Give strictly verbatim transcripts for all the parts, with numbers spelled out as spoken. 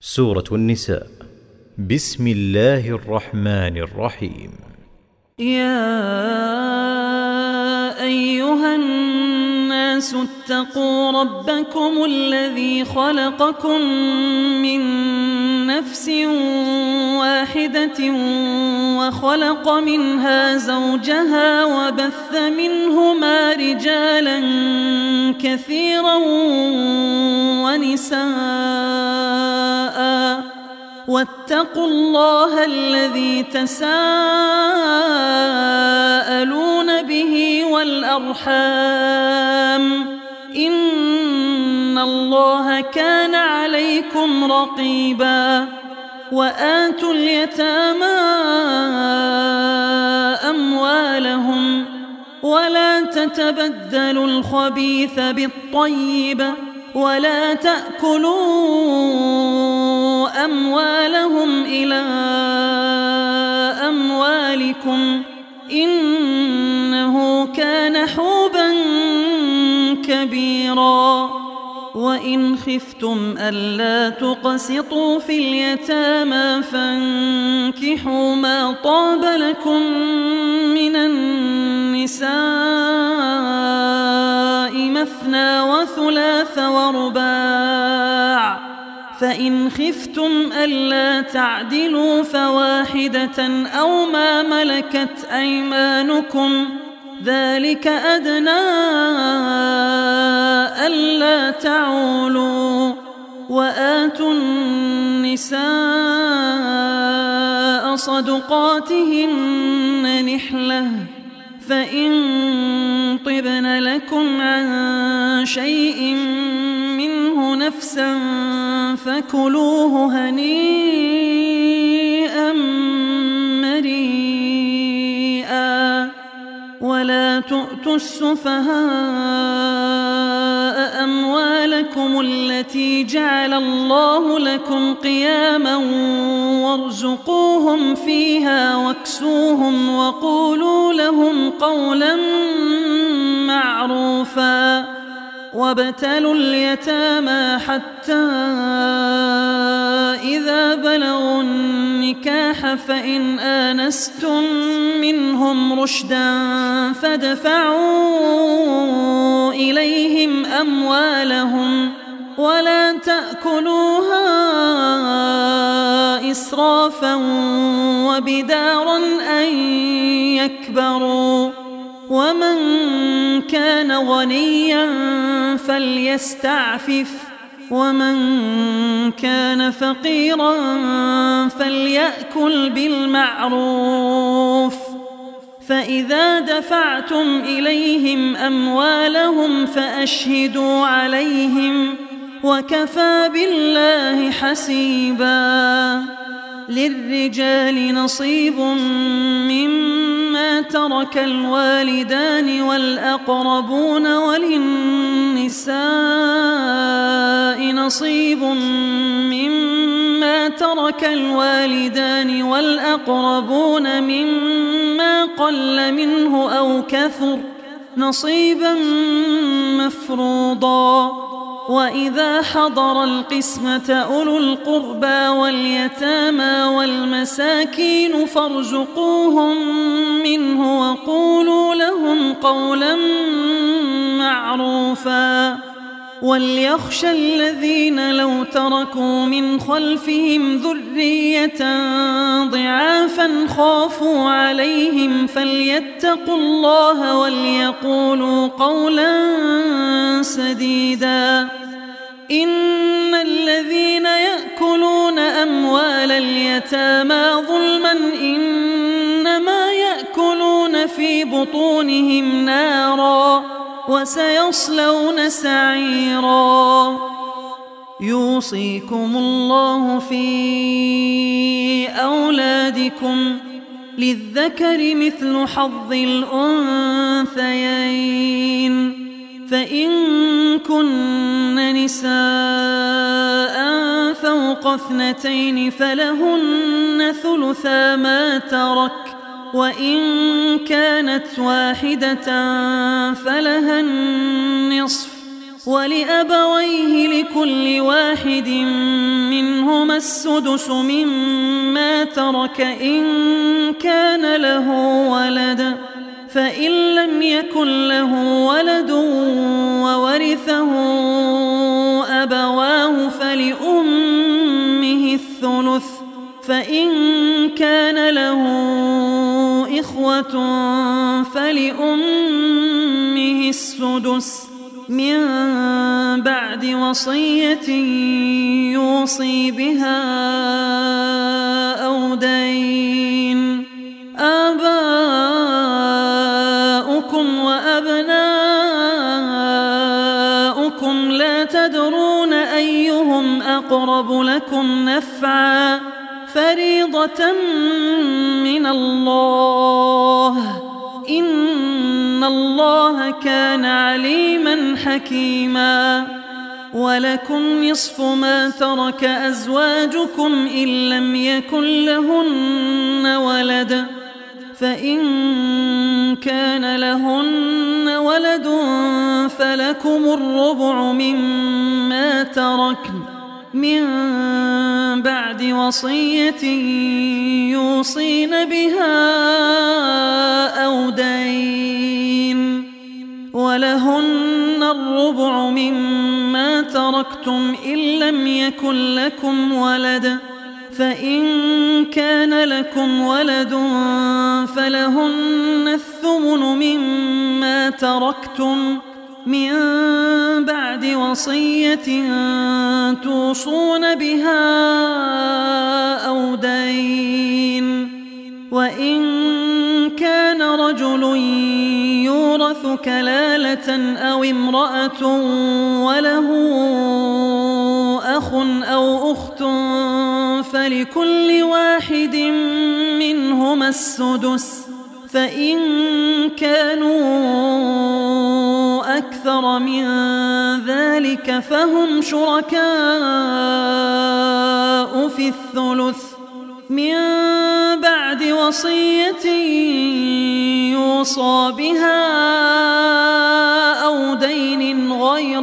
سورة النساء. بسم الله الرحمن الرحيم. يا أيها الناس اتقوا ربكم الذي خلقكم من نفس واحدة وخلق منها زوجها وبث منهما رجالا كثيرا ونساء واتقوا الله الذي تساءلون به والأرحام إن الله كان عليكم رقيبا. وآتوا اليتامى أموالهم ولا تتبدلوا الخبيث بالطيب ولا تأكلوا أموالهم إلى أموالكم إنه كان حوبا كبيرا. وإن خفتم ألا تقسطوا في اليتامى فانكحوا ما طاب لكم من النساء مثنى وثلاث ورباع، فإن خفتم ألا تعدلوا فواحدة أو ما ملكت أيمانكم ذلك أدنى ألا تعولوا. وآتوا النساء صدقاتهن نحلة فإن طبن لكم عن شيء منه نفسا فكلوه هنيئا مريئا. ولا تؤتوا السفهاء أموالكم التي جعل الله لكم قياما وارزقوهم فيها واكسوهم وقولوا لهم قولا معروفا. وابتلوا اليتامى حتى إذا بلغوا النكاح فإن آنستم منهم رشدا فادفعوا إليهم أموالهم ولا تأكلوها إسرافا وبدارا أن يكبروا. ومن كان غنيا فليستعفف ومن كان فقيرا فليأكل بالمعروف. فإذا دفعتم إليهم أموالهم فأشهدوا عليهم وكفى بالله حسيبا. للرجال نصيب مما ترك الوالدان والأقربون وللنساء نصيب مما ترك الوالدان والأقربون مما قل منه أو كثر نصيبا مفروضا. وإذا حضر القسمة أولو القربى واليتامى والمساكين فارزقوهم منه وقولوا لهم قولا معروفا. وليخشى الذين لو تركوا من خلفهم ذرية ضعافا خافوا عليهم فليتقوا الله وليقولوا قولا سديدا. إن الذين يأكلون أموال اليتامى ظلما إنما يأكلون في بطونهم نارا وسيصلون سعيرا. يوصيكم الله في أولادكم للذكر مثل حظ الأنثيين. فإن كن نساء فوق اثنتين فلهن ثلثا ما ترك وإن كانت واحدة فلها النصف ولأبويه لكل واحد منهما السدس مما ترك إن كان له ولد، فإن لم يكن له ولد وورثه أبواه فلأمه الثلث، فإن كان له إخوة فلأمه السدس من بعد وصية يوصي بها أو دين. آباؤكم وأبناؤكم لا تدرون أيهم أقرب لكم نفعا، فريضة من الله، إن الله كان عليما حكيما. ولكم نصف ما ترك أزواجكم إن لم يكن لهن ولد، فإن كان لهن ولد فلكم الربع مما تركن من بعد وصية يوصين بها أو دين. ولهن الربع مما تركتم إن لم يكن لكم ولد، فإن كان لكم ولد فلهن الثمن مما تركتم من بعد وصية توصون بها أو دين. وإن كان رجل يورث كلالة أو امرأة وله أخ أو أخت فلكل واحد منهما السدس، فإن كانوا أكثر من ذلك فهم شركاء في الثلث من بعد وصية يوصى بها أو دين غير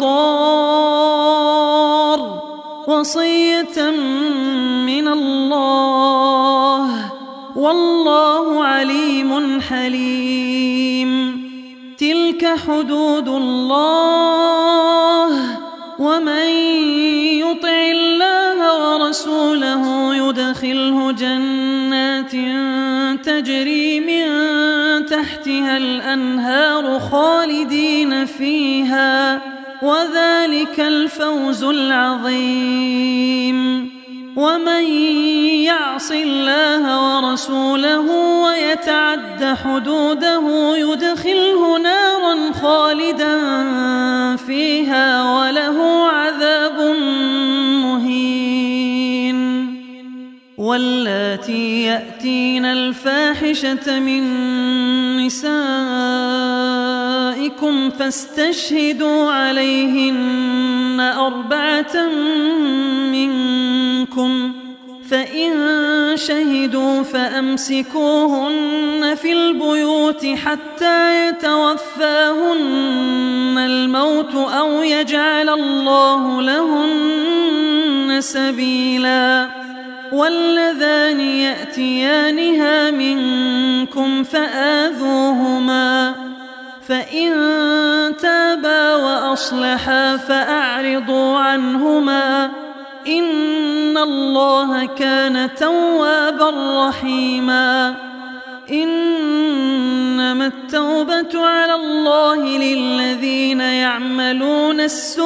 مضار، وصية من الله، والله عليم حليم. تلك حدود الله، ومن يطع الله ورسوله يدخله جنات تجري من تحتها الأنهار خالدين فيها، وذلك الفوز العظيم. ومن يعص الله ورسوله ويتعد حدوده يدخله نارا خالدا فيها وله عذاب مهين. واللاتي يأتين الفاحشة من نسائكم فاستشهدوا عليهن أربعة منكم، فإن شهدوا فأمسكوهن في البيوت حتى يتوفاهن الموت أو يجعل الله لهن سبيلا. واللذان يأتيانها منكم فآذوهما، فإن تابا وأصلحا فأعرضوا عنهما، إن الله كان توابا رحيما. إنما التوبة على الله للذين يعملون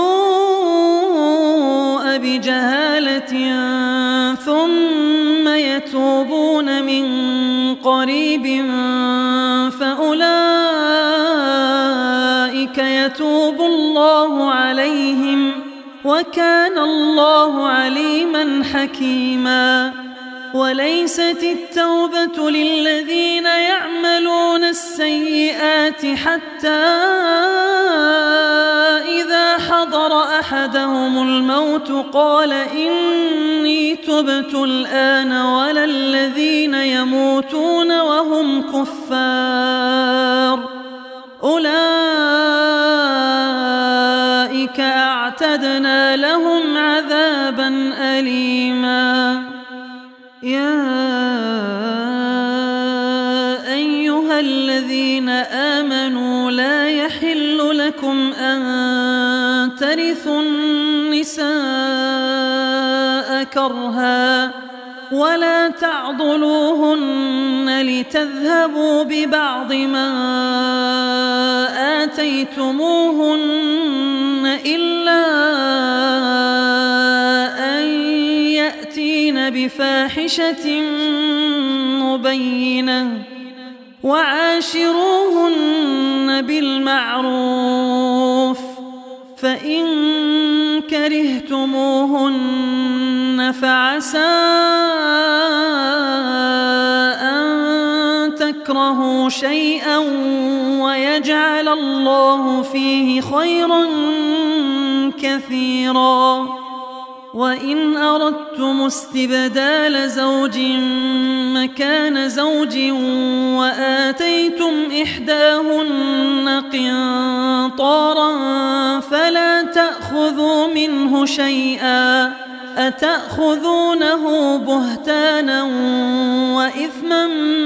السوء بجهالة ثم يتوبون من قريب فأولئك يتوب الله عليهم، وكان الله عليما حكيما. وليست التوبة للذين يعملون السيئات حتى إذا حضر أحدهم الموت قال إني تبت الآن، ولا الذين يموتون وهم كفار، أولئك أليما. يا أيها الذين آمنوا لا يحل لكم أن ترثوا النساء كرها ولا تعضلوهن لتذهبوا ببعض ما آتيتموهن إلا أن يأتين بفاحشة مبينة وعاشروهن بالمعروف فإن كرهتموهن فعسى أن تكرهوا شيئا ويجعل الله فيه خيرا كثيرا. وإن أردتم استبدال زوج مكان زوج وآتيتم إحداهن قنطارا فلا تأخذوا منه شيئا أتأخذونه بهتانا وإثما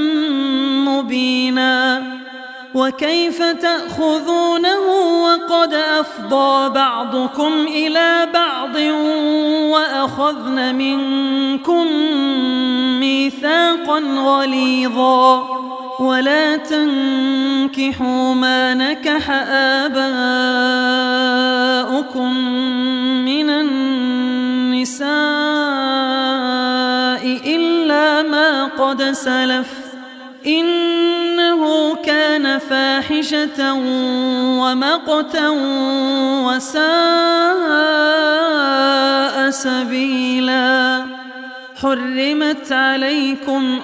مبينا. وكيف تأخذونه وقد أفضى بعضكم إلى بعض وأخذن منكم ميثاقا غليظا. ولا تنكحوا ما نكح آباؤكم من النساء إلا ما قد سلف إنه كان فاحشة ومقتا وساء سبيلا. حرمت عليكم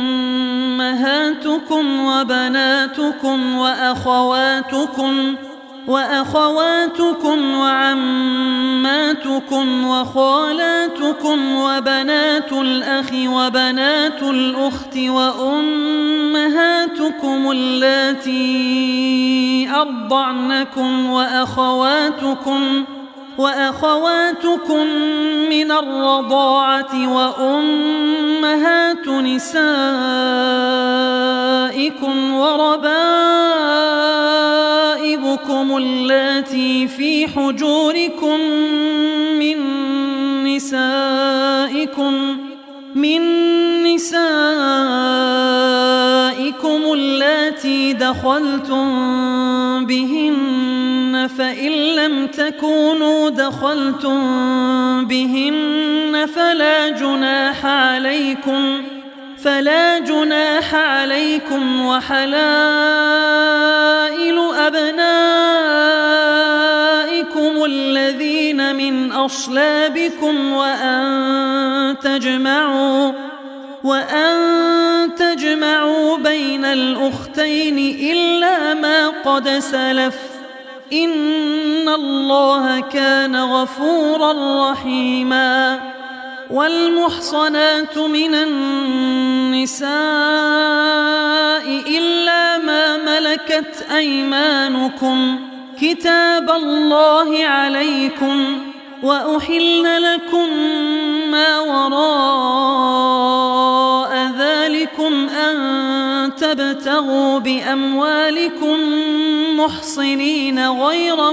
أمهاتكم وبناتكم وأخواتكم وأخواتكم وعماتكم وخالاتكم وبنات الأخ وبنات الأخت وأمهاتكم اللاتي أرضعنكم وأخواتكم وأخواتكم من الرضاعة وأمهات نسائكم وربائبكم اللاتي في حجوركم من نسائكم من نسائكم اللاتي دخلتم بهن فإن لم تكونوا دخلتم بهن فلا جناح عليكم فلا جناح عليكم وحلائل أبنائكم الذين من أصلابكم وأن تجمعوا وأن تجمعوا بين الأختين إلا ما قد سلف إن الله كان غفورا رحيما. والمحصنات من النساء إلا ما ملكت أيمانكم كتاب الله عليكم وأحل لكم ما وراء ذلكم أن تبتغوا بأموالكم محصنين غير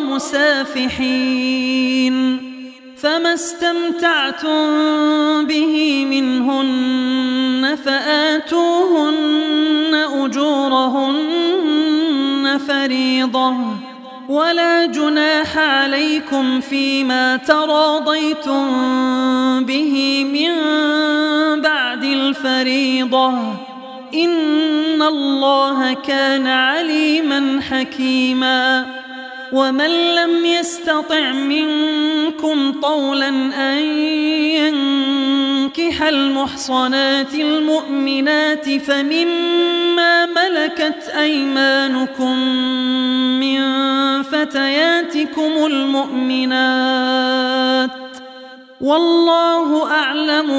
مسافحين فما استمتعتم به منهن فآتوهن أجورهن فريضة ولا جناح عليكم فيما تراضيتم به من بعد الفريضة إن الله كان عليما حكيما. ومن لم يستطع منكم طولا أن ينكح المحصنات المؤمنات فمما ملكت أيمانكم من فتياتكم المؤمنات والله أعلم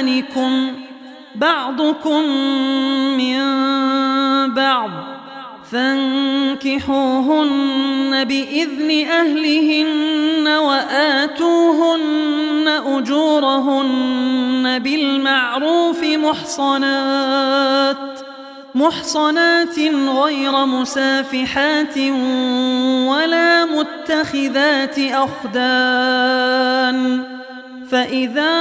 بإيمانكم بعضكم من بعض فانكحوهن بإذن أهلهن وآتوهن أجورهن بالمعروف محصنات محصنات غير مسافحات ولا متخذات أخدان فإذا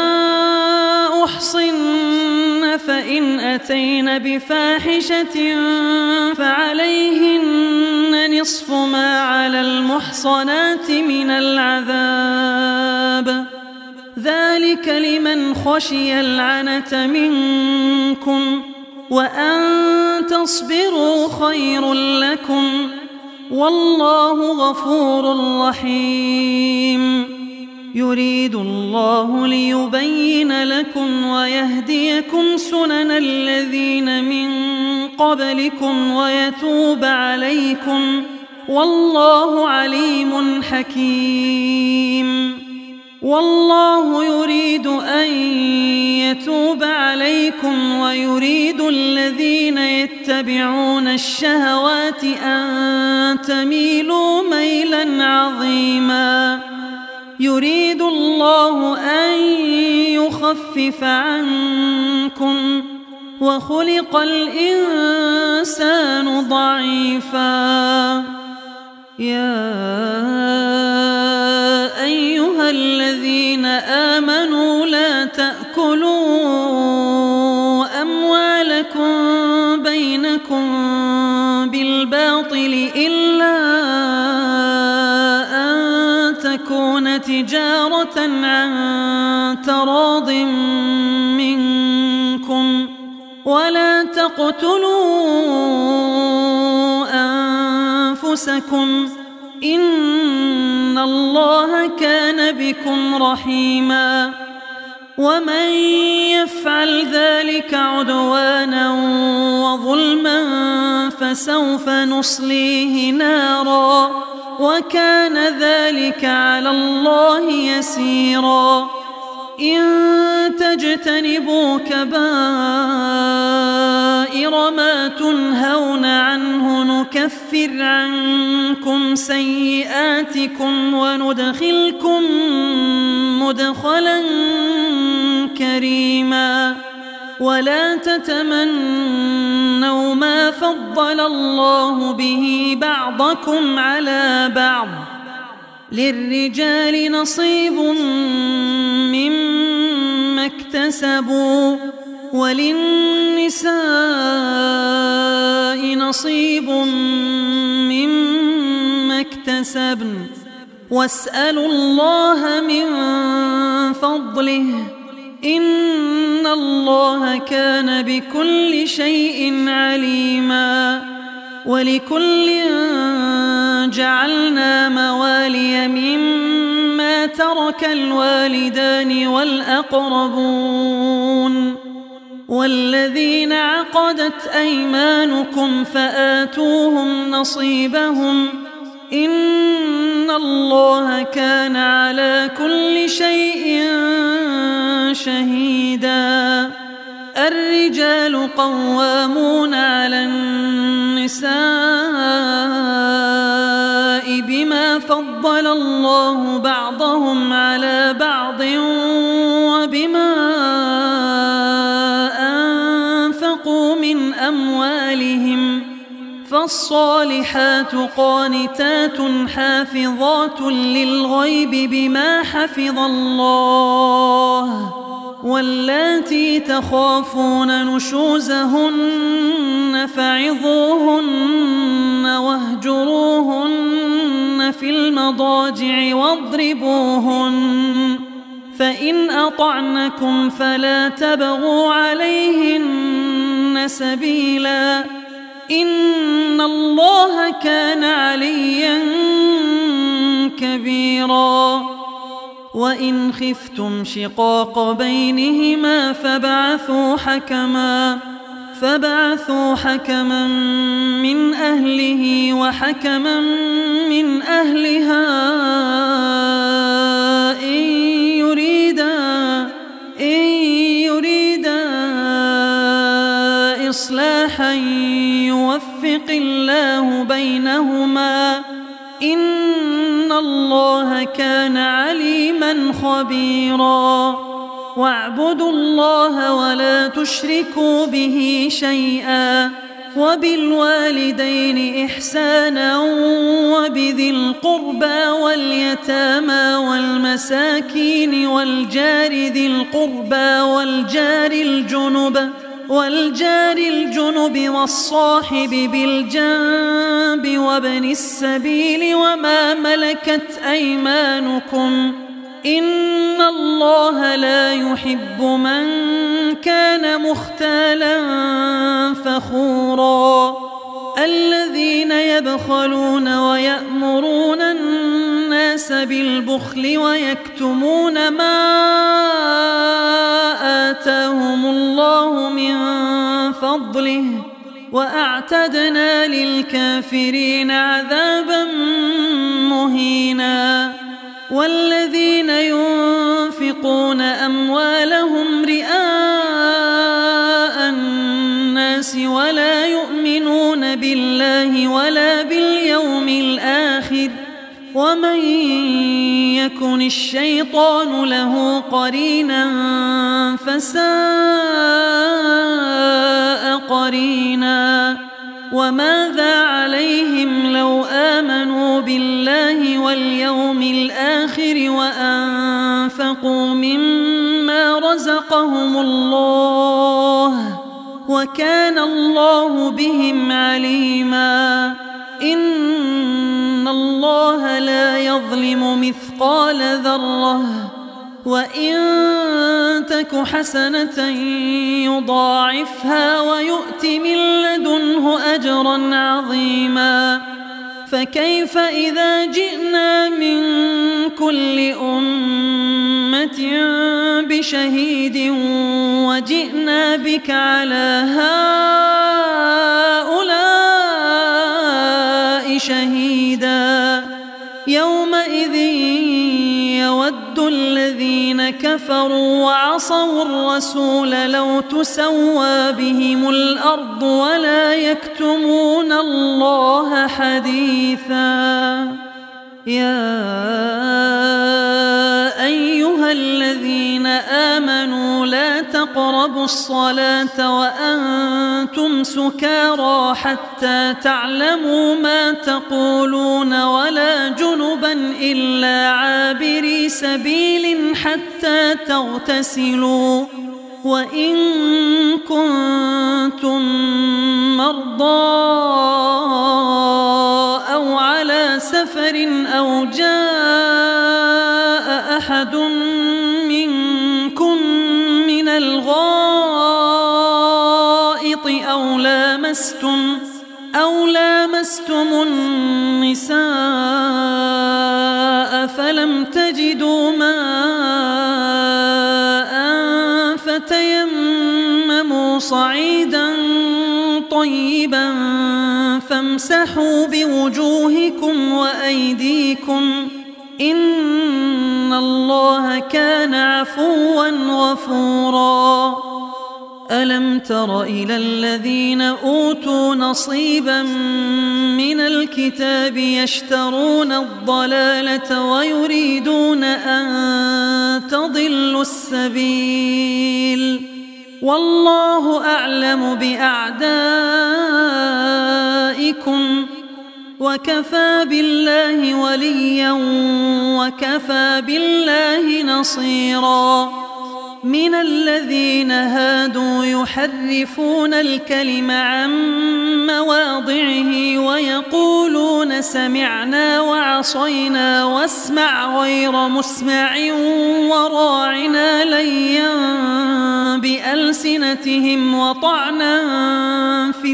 أحصن فإن أتين بفاحشة فعليهن نصف ما على المحصنات من العذاب ذلك لمن خشي العنة منكم وأن تصبروا خير لكم والله غفور رحيم يريد الله ليبين لكم ويهديكم سنن الذين من قبلكم ويتوب عليكم والله عليم حكيم والله يريد أن يتوب عليكم ويريد الذين يتبعون الشهوات أن تميلوا ميلا عظيما يريد الله أن يخفف عنكم وخلق الإنسان ضعيفا يا أيها الذين آمنوا لا تأكلوا أموالكم بينكم بالباطل إلا أن تكون تجارة عن تراض منكم ولا تقتلوا أنفسكم إن الله كان بكم رحيما ومن يفعل ذلك عدوانا وظلما فسوف نصليه نارا وكان ذلك على الله يسيرا إن تجتنبوا كبائر ما تنهون عنه نكفر عنكم سيئاتكم وندخلكم مدخلا كريما ولا تتمنوا ما فضل الله به بعضكم على بعض للرجال نصيب مما اكتسبوا وللنساء نصيب مما اكتسبن واسألوا الله من فضله إن الله كان بكل شيء عليما ولكل جعلنا موالي مما ترك الوالدان والأقربون والذين عقدت أيمانكم فآتوهم نصيبهم إن الله كان على كل شيء شهيدا الرجال قوامون على النساء بما فضل الله بعضهم على بعض وبما أنفقوا من أموالهم فالصالحات قانتات حافظات للغيب بما حفظ الله واللاتي تخافون نشوزهن فعظوهن واهجروهن في المضاجع واضربوهن فإن أطعنكم فلا تبغوا عليهن سبيلا إن الله كان عليا كبيرا وإن خفتم شقاق بينهما فابعثوا حكما فابعثوا حكما من أهله وحكما من أهلها إن يريدا إن يريدا إصلاحا يوفق الله بينهما إن الله كان عليما خبيرا واعبدوا الله ولا تشركوا به شيئا وبالوالدين إحسانا وبذي القربى واليتامى والمساكين والجار ذي القربى والجار الجنب والجار الجنب والصاحب بالجنب وابن السبيل وما ملكت أيمانكم إن الله لا يحب من كان مختالا فخورا الذين يبخلون ويأمرون الناس بالبخل ويكتمون ما آتاهم الله من فضله وأعتدنا للكافرين عذابا مهينا والذين ينفقون أموالهم رئاء الناس ولا يؤمنون بالله ولا باليوم الآخر ومن يكن الشيطان له قرينا فساء قرينا وماذا عليهم لو آمنوا بالله واليوم الآخر وأنفقوا مما رزقهم الله وكان الله بهم عليما إن الله لا يظلم مثقال ذرة وإن تك حسنة يضاعفها ويؤت من لدنه أجرا عظيما فكيف إذا جئنا من كل أمة بشهيد وجئنا بك على هؤلاء شهيدا يومئذ يود الذين كفروا وعصوا الرسول لو تسوى بهم الأرض ولا يكتمون الله حديثا يا أيها الذين آمنوا لا تقربوا الصلاة وأنتم سكارى حتى تعلموا ما تقولون ولا جنبا إلا عابري سبيل حتى تغتسلوا وإن كنتم مرضى أو على سفر أو جاء أحد منكم من الغائط أو لامستم أو لامستم النساء فلم تجدوا ماء فتيمموا صعيدا طيبا فامسحوا بوجوهكم وأيديكم إن الله كان عفوا غفورا ألم تر إلى الذين أوتوا نصيبا من الكتاب يشترون الضلالة ويريدون أن تضلوا السبيل والله أعلم بأعدائكم وكفى بالله وليا وكفى بالله نصيرا من الذين هادوا يحرفون الكلم عن مواضعه ويقولون سمعنا وعصينا واسمع غير مسمع وراعنا ليا بألسنتهم وطعنا في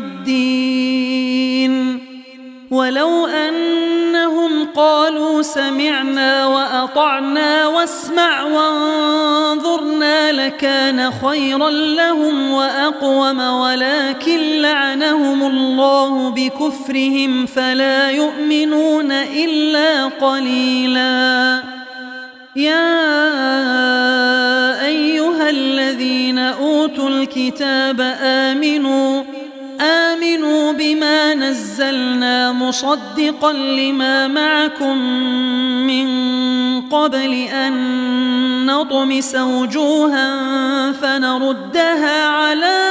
الدين ولو أنهم قالوا سمعنا وأطعنا واسمع وانظرنا لكان خيرا لهم وأقوم ولكن لعنهم الله بكفرهم فلا يؤمنون إلا قليلا يا أيها أيها الذين أوتوا الكتاب آمنوا آمنوا بما نزلنا مصدقا لما معكم من قبل أن نطمس وجوها فنردها على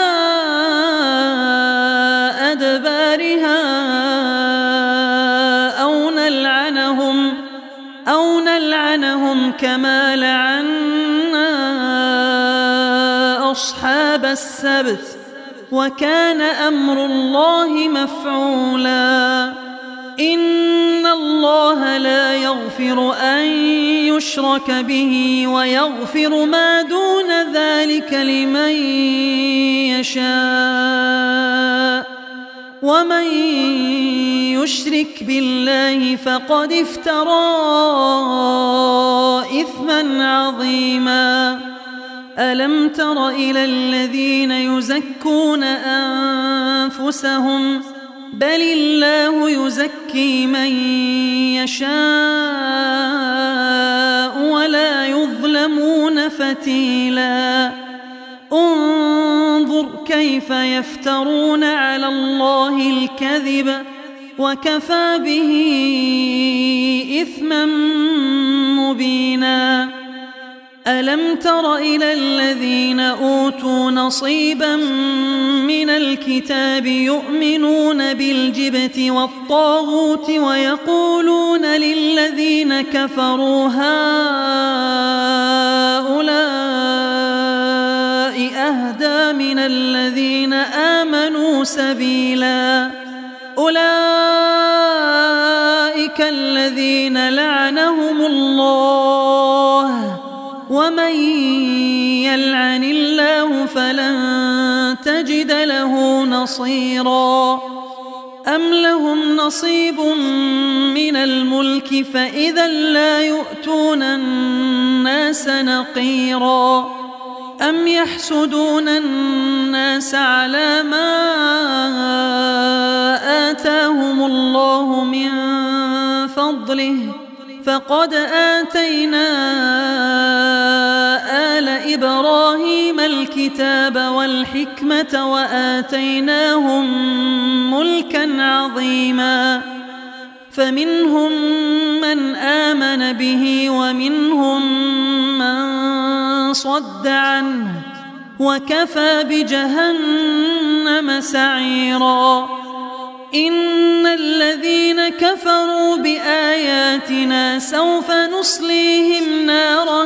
أدبارها أو نلعنهم أو نلعنهم كما لعنا أصحاب السبت وكان أمر الله مفعولا. إن الله لا يغفر أن يشرك به ويغفر ما دون ذلك لمن يشاء ومن يشرك بالله فقد افترى إثما عظيما. ألم تر إلى الذين يزكون أنفسهم بل الله يزكي من يشاء ولا يظلمون فتيلا. انظر كيف يفترون على الله الكذب وكفى به إثما مبينا. ألم تر إلى الذين أوتوا نصيبا من الكتاب يؤمنون بالجبت والطاغوت ويقولون للذين كفروا هؤلاء أهدى من الذين آمنوا سبيلا. أولئك الذين لعنهم الله ومن يلعن الله فلن تجد له نصيرا. أم لهم نصيب من الملك فإذا لا يؤتون الناس نقيرا. أم يحسدون الناس على ما آتاهم الله من فضله فقد آتينا آل إبراهيم الكتاب والحكمة وآتيناهم ملكا عظيما. فمنهم من آمن به ومنهم من صد عنه وكفى بجهنم سعيرا. إن الذين كفروا بآياتنا سوف نصليهم نارا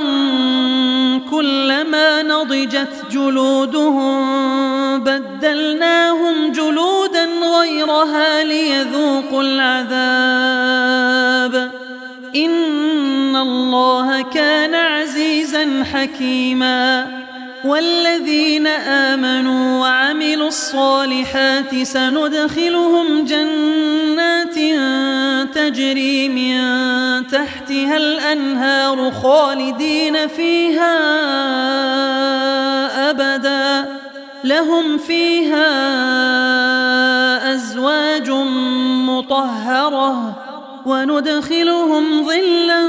كلما نضجت جلودهم بدلناهم جلودا غيرها ليذوقوا العذاب. إن الله كان عزيزا حكيما. والذين آمنوا وعملوا الصالحات سندخلهم جنات تجري من تحتها الأنهار خالدين فيها أبدا لهم فيها أزواج مطهرة وندخلهم ظلا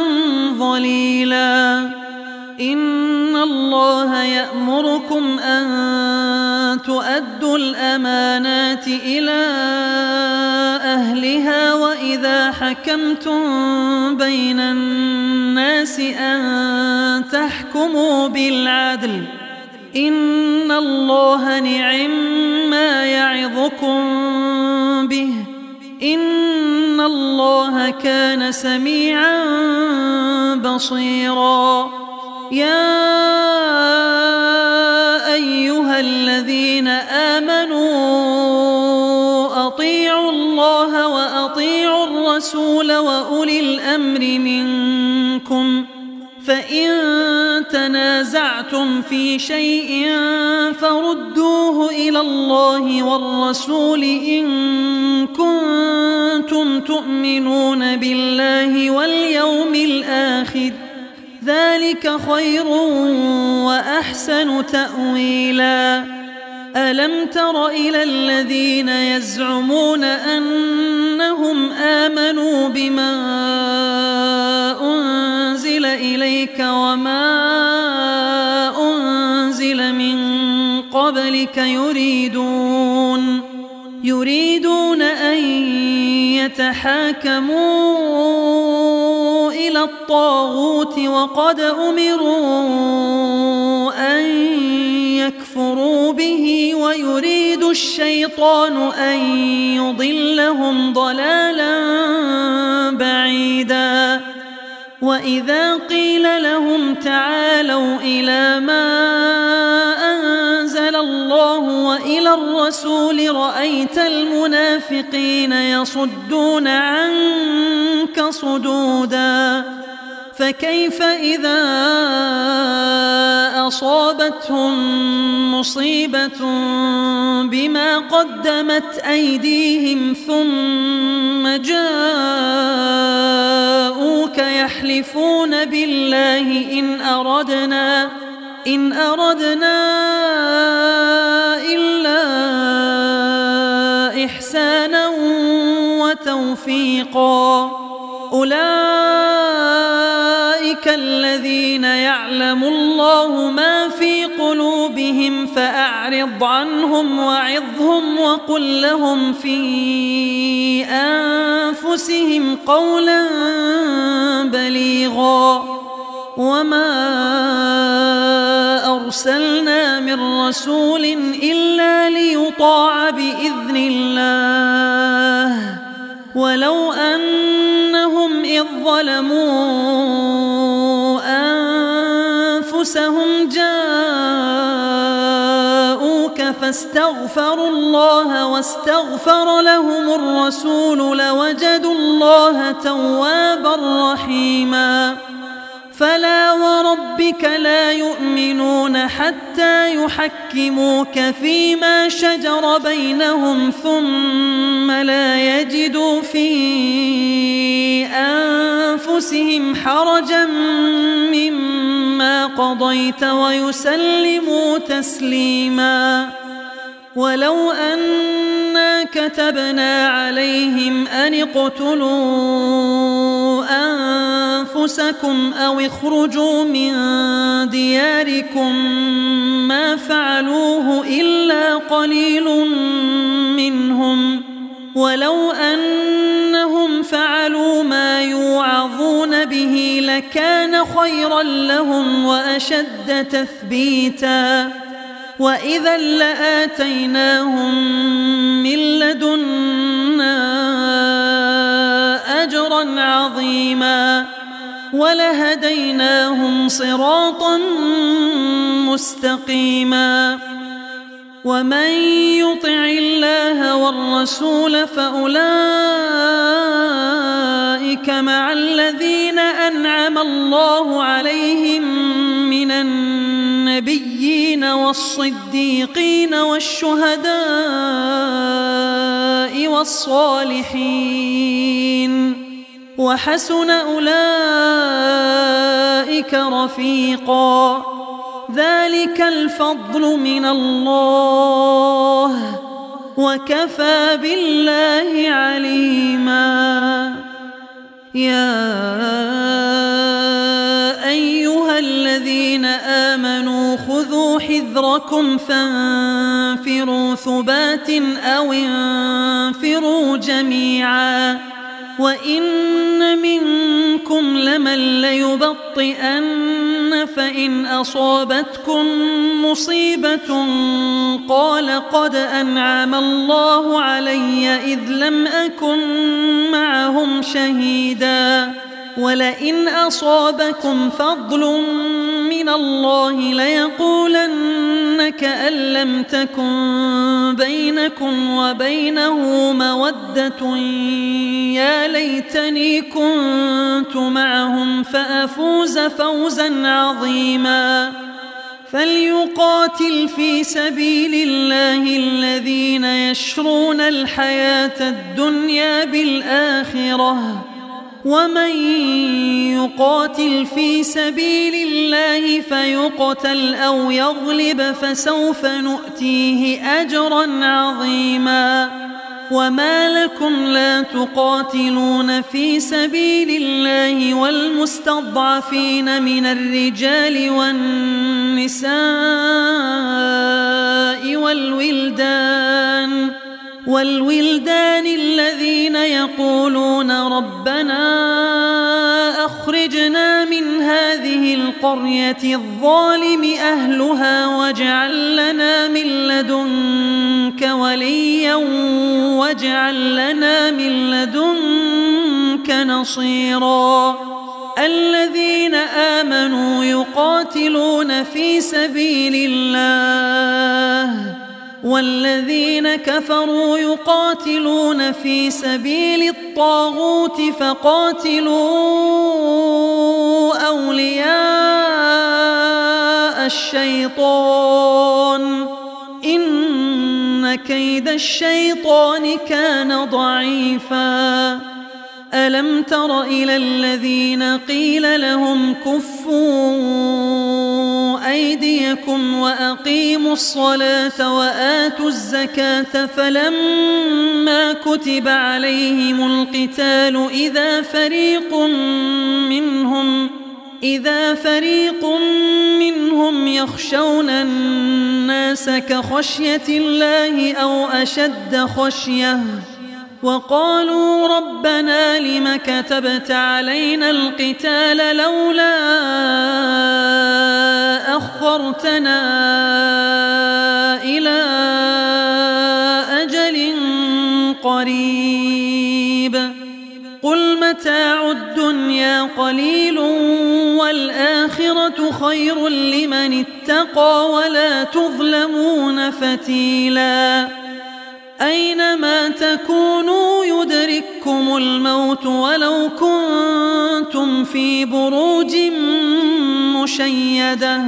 ظليلا. إن الله يأمركم أن تؤدوا الأمانات إلى أهلها وإذا حكمتم بين الناس أن تحكموا بالعدل. إن الله نعم ما يعظكم به إن الله كان سميعا بصيرا. يا أيها الذين آمنوا أطيعوا الله وأطيعوا الرسول وأولي الأمر منكم فإن تنازعتم في شيء فردوه إلى الله والرسول إن كنتم تؤمنون بالله واليوم الآخر ذلك خير وأحسن تأويلا. ألم تر إلى الذين يزعمون أنهم آمنوا بما أنزل إليك وما أنزل قبلك يريدون يريدون أن يتحاكموا إلى الطاغوت وقد أمروا أن يكفروا به ويريد الشيطان أن يضلهم ضلالا بعيدا وإذا قيل لهم تعالوا إلى ما أنزل الله وإلى الرسول رأيت المنافقين يصدون عنك صدودا فكيف إذا أصابتهم مصيبة بما قدمت أيديهم ثم جاءوك يحلفون بالله إن أردنا إن أردنا إلا إحسانا وتوفيقا أولئك الذين يعلم الله ما في قلوبهم فأعرض عنهم وعظهم وقل لهم في أنفسهم قولا بليغا وما أرسلنا من رسول إلا ليطاع بإذن الله ولو أنهم إذ ظلموا أنفسهم جاءوك فاستغفروا الله واستغفر لهم الرسول لوجدوا الله توابا رحيما فلا وربك لا يؤمنون حتى يحكموك فيما شجر بينهم ثم لا يجدوا في أنفسهم حرجا مما قضيت ويسلموا تسليما ولو أنا كتبنا عليهم أن اقتلوا أنفسكم أو اخرجوا من دياركم ما فعلوه إلا قليل منهم ولو أنهم فعلوا ما يوعظون به لكان خيرا لهم وأشد تثبيتا وإذا لآتيناهم من لدنا أجرا عظيما ولهديناهم صراطا مستقيما ومن يطع الله والرسول فأولئك مع الذين أنعم الله عليهم من النبيين والصديقين والشهداء والصالحين وحسن أولئك رفيقا ذلك الفضل من الله وكفى بالله عليما يا أيها الذين آمنوا خذوا حذركم فانفروا ثبات أو انفروا جميعا وإن منكم لمن ليبطئن فإن أصابتكم مصيبة قال قد أنعم الله علي إذ لم أكن معهم شهيدا ولئن أصابكم فضل من الله ليقولن كأن لم تكن بينكم وبينه مودة يا ليتني كنت معهم فأفوز فوزا عظيما فليقاتل في سبيل الله الذين يشرون الحياة الدنيا بالآخرة ومن يقاتل في سبيل الله فيقتل أو يغلب فسوف نؤتيه أجرا عظيما وما لكم لا تقاتلون في سبيل الله والمستضعفين من الرجال والنساء والولدان والولدان الذين يقولون ربنا أخرجنا من هذه القرية الظالم أهلها واجعل لنا من لدنك وليا واجعل لنا من لدنك نصيرا الذين آمنوا يقاتلون في سبيل الله والذين كفروا يقاتلون في سبيل الطاغوت فقاتلوا أولياء الشيطان إن كيد الشيطان كان ضعيفا ألم تر إلى الذين قيل لهم كفوا أيديكم وأقيموا الصلاة وآتوا الزكاة فلما كتب عليهم القتال إذا فريق منهم إذا فريق منهم يخشون الناس كخشية الله أو أشد خشية وقالوا ربنا لم كتبت علينا القتال لولا أخرتنا إلى أجل قريب قل متاع الدنيا قليل والآخرة خير لمن اتقى ولا تظلمون فتيلا أينما تكونوا يدرككم الموت ولو كنتم في بروج مشيدة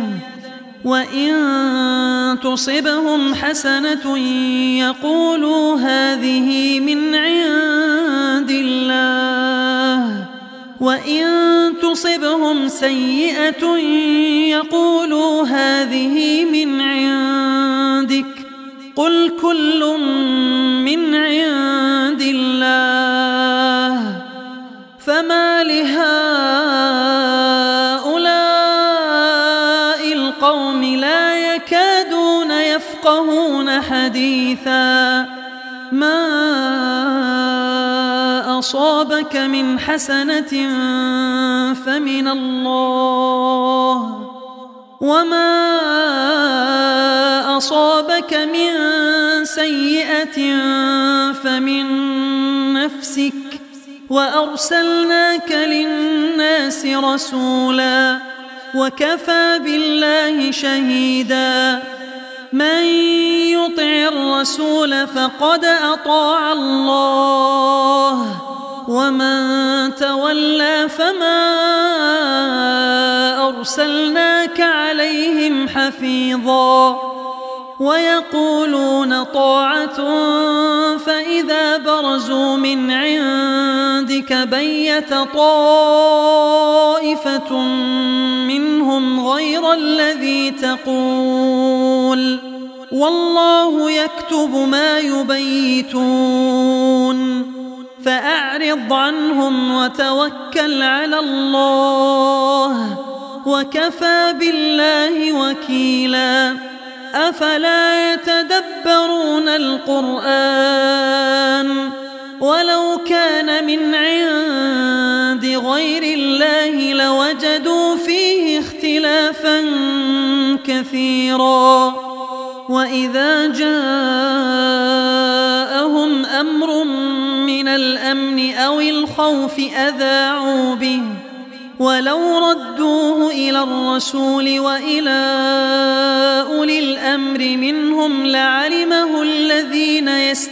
وإن تصبهم حسنة يقولوا هذه من عند الله وإن تصبهم سيئة يقولوا هذه من عندك قل كل من عند الله فما لهؤلاء القوم لا يكادون يفقهون حديثا ما أصابك من حسنة فمن الله وما أصابك من سيئة فمن نفسك وأرسلناك للناس رسولا وكفى بالله شهيدا من يطع الرسول فقد أطاع الله ومن تولى فما أرسلناك عليهم حفيظا ويقولون طاعة فإذا برزوا من عندك بيت طائفة منهم غير الذي تقول والله يكتب ما يبيتون فأعرض عنهم وتوكل على الله وكفى بالله وكيلا أفلا يتدبرون القرآن ولو كان من عند غير الله لوجدوا فيه اختلافا كثيرا وإذا جاءهم أمر من الأمن أو الخوف أذاعوا به ولو ردوه إلى الرسول وإلى أولي الأمر منهم لعلمه الذين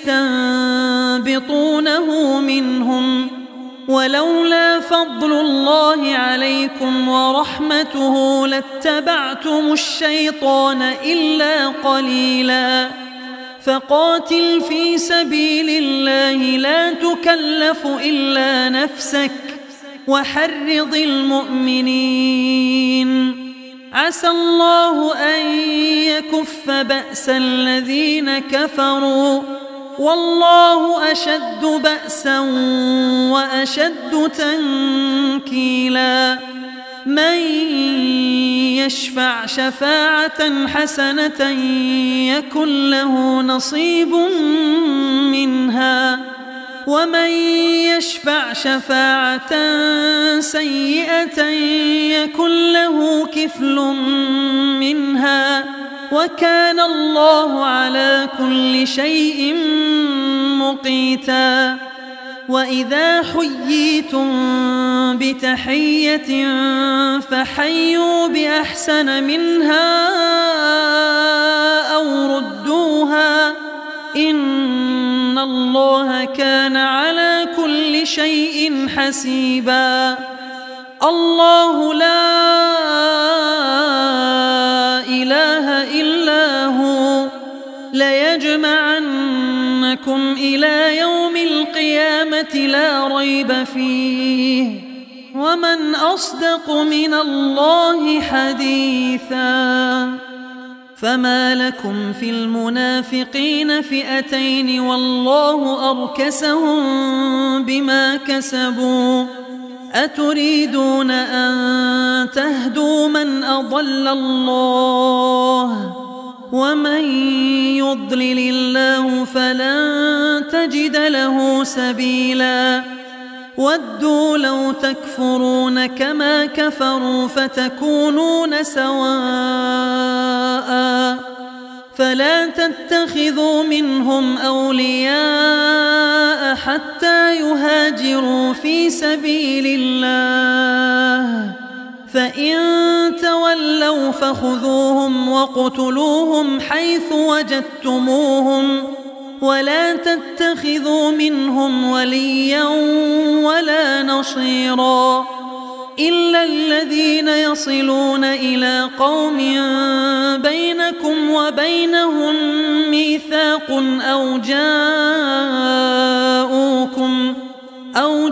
يستنبطونه منهم ولولا فضل الله عليكم ورحمته لاتبعتم الشيطان إلا قليلا فقاتل في سبيل الله لا تكلف إلا نفسك وحرض المؤمنين عسى الله أن يكف بأس الذين كفروا والله أشد بأسا وأشد تنكيلا من يشفع شفاعة حسنة يكن له نصيب منها ومن يشفع شفاعة سيئة يكن له كفل منها وكان الله على كل شيء مقيتا. وإذا حييتم بتحية فحيوا بأحسن منها أو ردوها إن الله كان على كل شيء حسيبا. الله لا إله إلا هو ليجمعنكم إلى يوم القيامة لا ريب فيه ومن أصدق من الله حديثا. فما لكم في المنافقين فئتين والله أركسهم بما كسبوا أتريدون أن تهدوا من أضل الله ومن يضلل الله فلن تجد له سبيلا. ودوا لو تكفرون كما كفروا فتكونون سواء فلا تتخذوا منهم أولياء حتى يهاجروا في سبيل الله فإن تولوا فخذوهم وقتلوهم حيث وجدتموهم ولا تتخذوا منهم وليا ولا نصيرا إلا الذين يصلون إلى قوم بينكم وبينهم ميثاق أو جاءوكم أو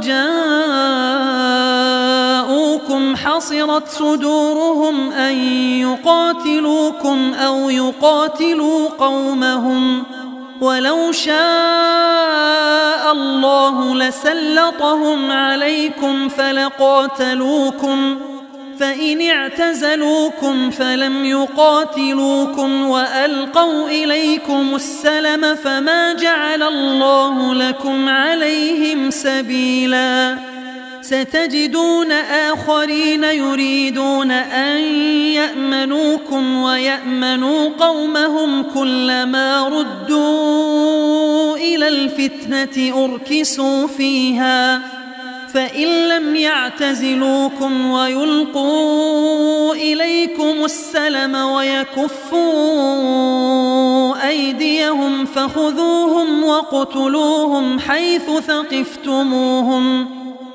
جاءوكم حصرت صدورهم أن يقاتلوكم أو يقاتلوا قومهم ولو شاء الله لسلطهم عليكم فلقاتلوكم فإن اعتزلوكم فلم يقاتلوكم وألقوا إليكم السلم فما جعل الله لكم عليهم سبيلا. ستجدون آخرين يريدون أن يأمنوكم ويأمنوا قومهم كلما ردوا إلى الفتنة أركسوا فيها فإن لم يعتزلوكم ويلقوا إليكم السلم ويكفوا أيديهم فخذوهم وقتلوهم حيث ثقفتموهم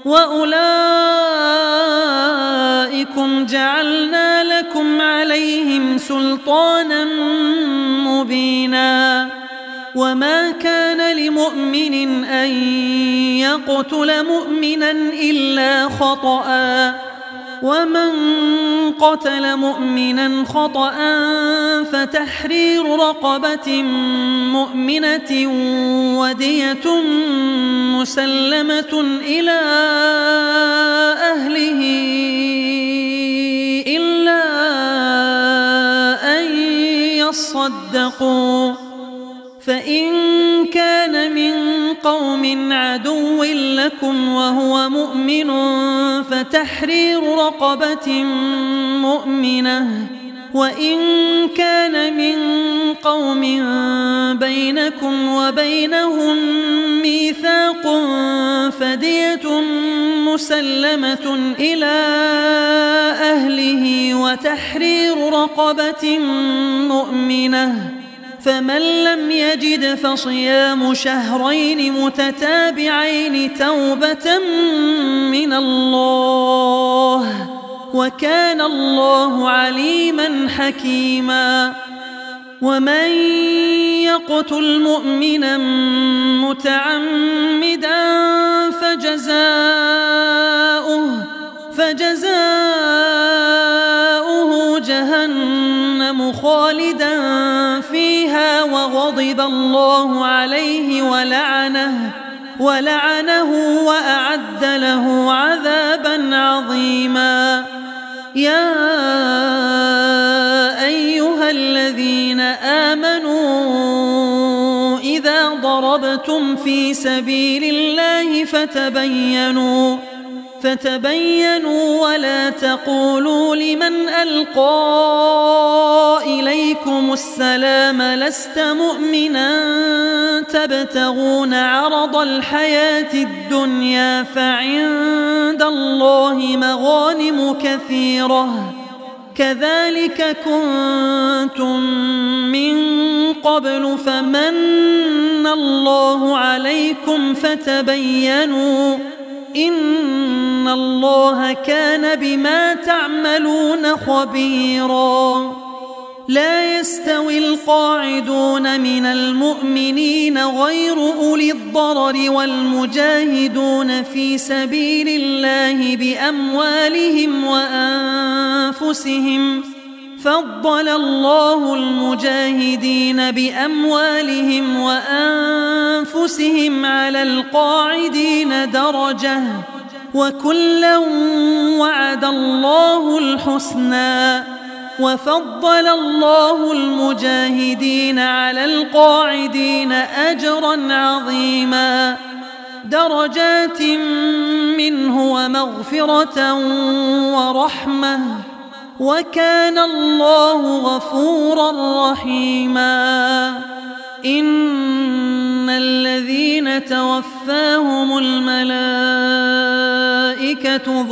وأولئكم جعلنا لكم عليهم سلطانا مبينا. وما كان لمؤمن أن يقتل مؤمنا إلا خطأ ومن قتل مؤمنا خطأ فتحرير رقبة مؤمنة ودية مسلمة إلى أهله إلا أن يصدقوا فإن كان من قوم عدو لكم وهو مؤمن فتحرير رقبة مؤمنة وإن كان من قوم بينكم وبينهم ميثاق فدية مسلمة إلى أهله وتحرير رقبة مؤمنة فمن لم يجد فصيام شهرين متتابعين توبة من الله وكان الله عليما حكيما. ومن يقتل مؤمنا متعمدا فجزاؤه فجزاؤه جهنم خالدا فيها وغضب الله عليه ولعنه ولعنه وأعد له عذابا عظيما. يا أيها الذين آمنوا إذا ضربتم في سبيل الله فتبينوا فتبينوا ولا تقولوا لمن ألقى إليكم السلام لست مؤمنا تبتغون عرض الحياة الدنيا فعند الله مغانم كثيرة كذلك كنتم من قبل فمن الله عليكم فتبينوا إن الله كان بما تعملون خبيرا. لا يستوي القاعدون من المؤمنين غير أولي الضرر والمجاهدون في سبيل الله بأموالهم وأنفسهم فضل الله المجاهدين بأموالهم وأنفسهم على القاعدين درجة وكلا وعد الله الحسنى وفضل الله المجاهدين على القاعدين أجرا عظيما درجات منه ومغفرة ورحمة وكان الله غفورا رحيما. إن الذين توفاهم الملائكة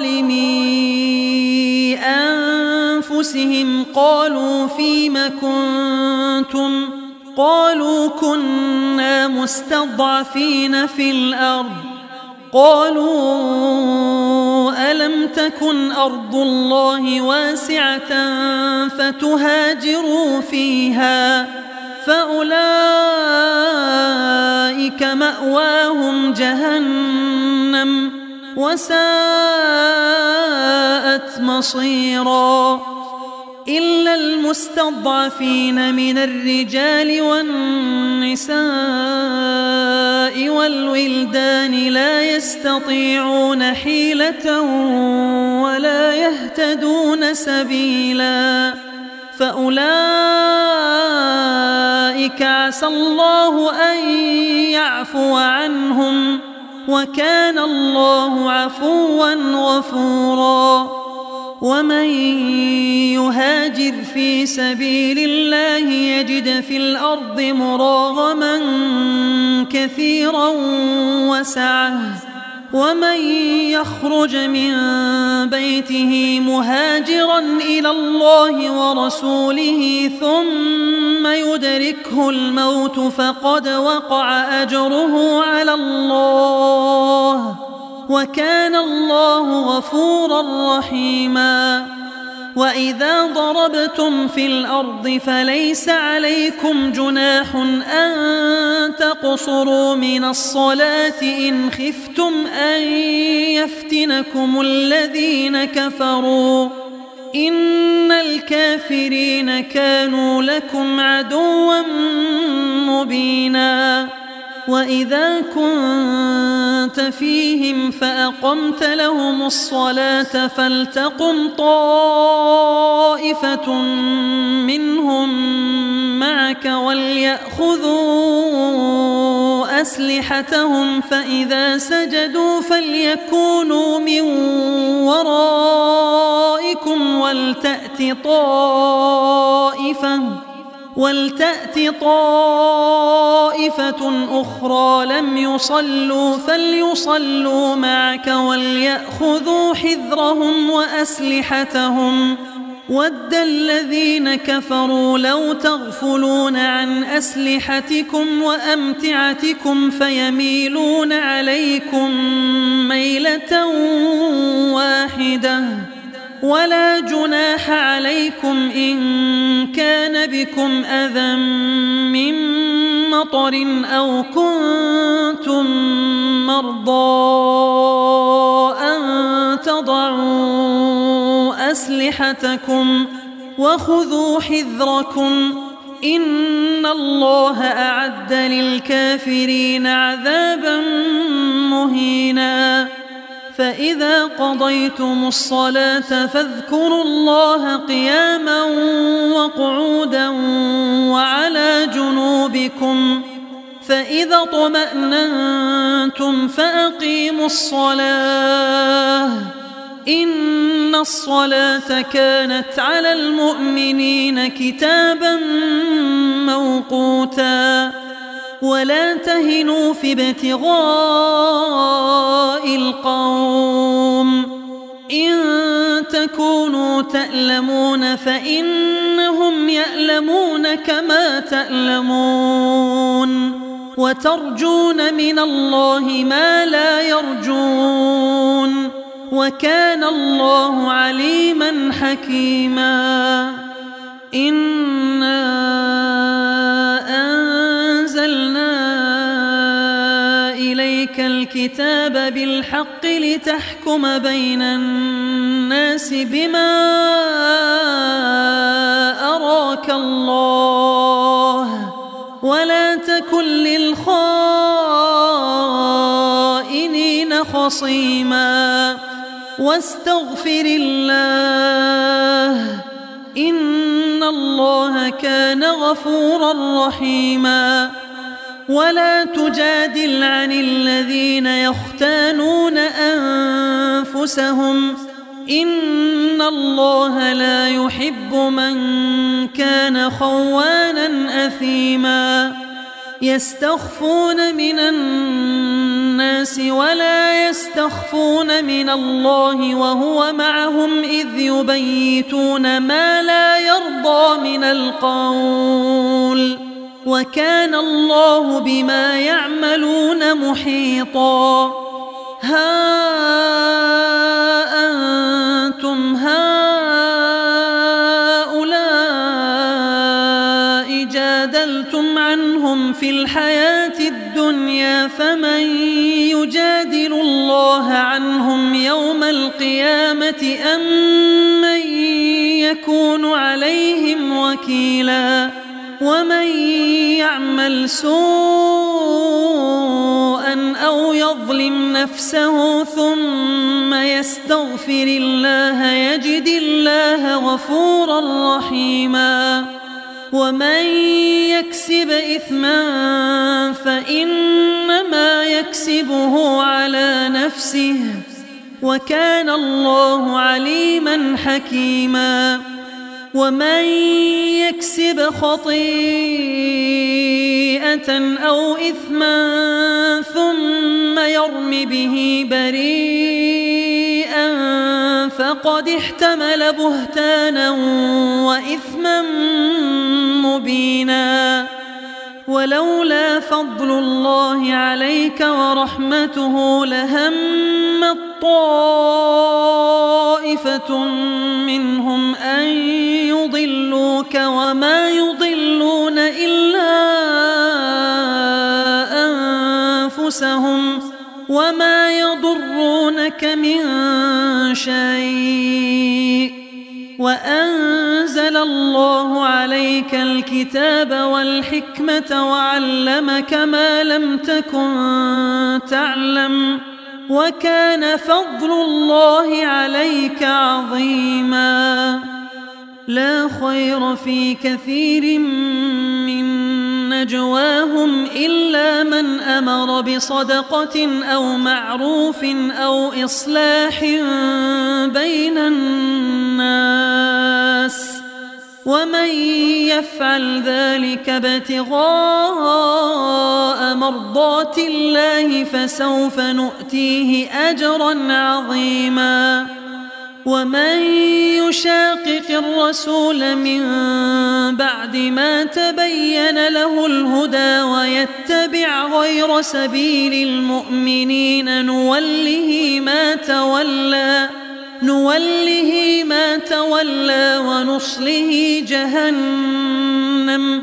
ظالمي أنفسهم قالوا فيم كنتم قالوا كنا مستضعفين في الأرض قالوا ألم تكن أرض الله واسعة فتهاجروا فيها فأولئك مأواهم جهنم وساءت مصيرا. إلا المستضعفين من الرجال والنساء والولدان لا يستطيعون حيلة ولا يهتدون سبيلا فأولئك عسى الله أن يعفو عنهم وكان الله عفوا غفورا. ومن يهاجر في سبيل الله يجد في الأرض مراغما كثيرا وسعة ومن يخرج من بيته مهاجرا إلى الله ورسوله ثم يدركه الموت فقد وقع أجره على الله وكان الله غفورا رحيما. وإذا ضربتم في الأرض فليس عليكم جناح أن تقصروا من الصلاة إن خفتم أن يفتنكم الذين كفروا إن الكافرين كانوا لكم عدوا مبينا. وإذا كنت فيهم فأقمت لهم الصلاة فلتقم طائفة منهم معك وليأخذوا أسلحتهم فإذا سجدوا فليكونوا من ورائكم ولتأت طائفة ولتأت طائفة أخرى لم يصلوا فليصلوا معك وليأخذوا حذرهم وأسلحتهم ود الذين كفروا لو تغفلون عن أسلحتكم وأمتعتكم فيميلون عليكم ميلة واحدة ولا جناح عليكم إن كان بكم أذى من مطر أو كنتم مرضى أن تضعوا أسلحتكم وخذوا حذركم إن الله أعد للكافرين عذابا مهينا. فإذا قضيتم الصلاة فاذكروا الله قياما وقعودا وعلى جنوبكم، فإذا اطمأننتم فأقيموا الصلاة إن الصلاة كانت على المؤمنين كتابا موقوتا. ولا تهنوا في ابتغاء القوم، إن تكونوا تألمون فإنهم يألمون كما تألمون، وترجون من الله ما لا يرجون، وكان الله عليما حكيما. إنا أنزلنا إليك الكتاب بالحق لتحكم بين الناس بما أراك الله، ولا تكن للخائنين خصيما، واستغفر الله إن الله كان غفورا رحيما. ولا تجادل عن الذين يختانون أنفسهم، إن الله لا يحب من كان خوانا أثيما. يستخفون من الناس ولا يستخفون من الله وهو معهم إذ يبيتون ما لا يرضى من القول، وكان الله بما يعملون محيطا. ها أنتم هؤلاء جادلتم عنهم في الحياة الدنيا، فمن يجادل الله عنهم يوم القيامة أم من يكون عليهم وكيلا؟ ومن يعمل سوءا أو يظلم نفسه ثم يستغفر الله يجد الله غفورا رحيما. ومن يكسب إثما فإنما يكسبه على نفسه، وكان الله عليما حكيما. ومن يكسب خطيئة أو إثما ثم يرم به بريئا فقد احتمل بهتانا وإثما مبينا. ولولا فضل الله عليك ورحمته لهمت طائفة منهم أن يضلوك وما يضلون إلا أنفسهم وما يضرونك من شيء. وأنزل الله عليك الكتاب والحكمة وعلمك ما لم تكن تعلم، وكان فضل الله عليك عظيما. لا خير في كثير من نجواهم إلا من أمر بصدقة أو معروف أو إصلاح بين الناس، ومن يفعل ذلك ابتغاء مرضات الله فسوف نؤتيه أجرا عظيما. ومن يشاقق الرسول من بعد ما تبين له الهدى ويتبع غير سبيل المؤمنين نوله ما تولى نوله ما تولى ونصله جهنم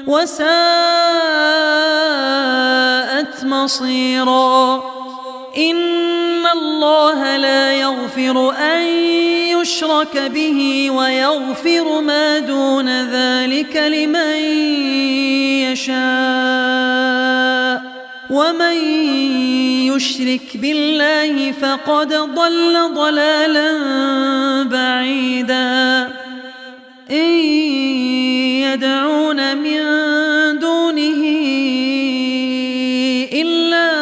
وساءت مصيرا. إن الله لا يغفر أن يشرك به ويغفر ما دون ذلك لمن يشاء، ومن يشرك بالله فقد ضل ضلالا بعيدا إن يدعون من دونه إلا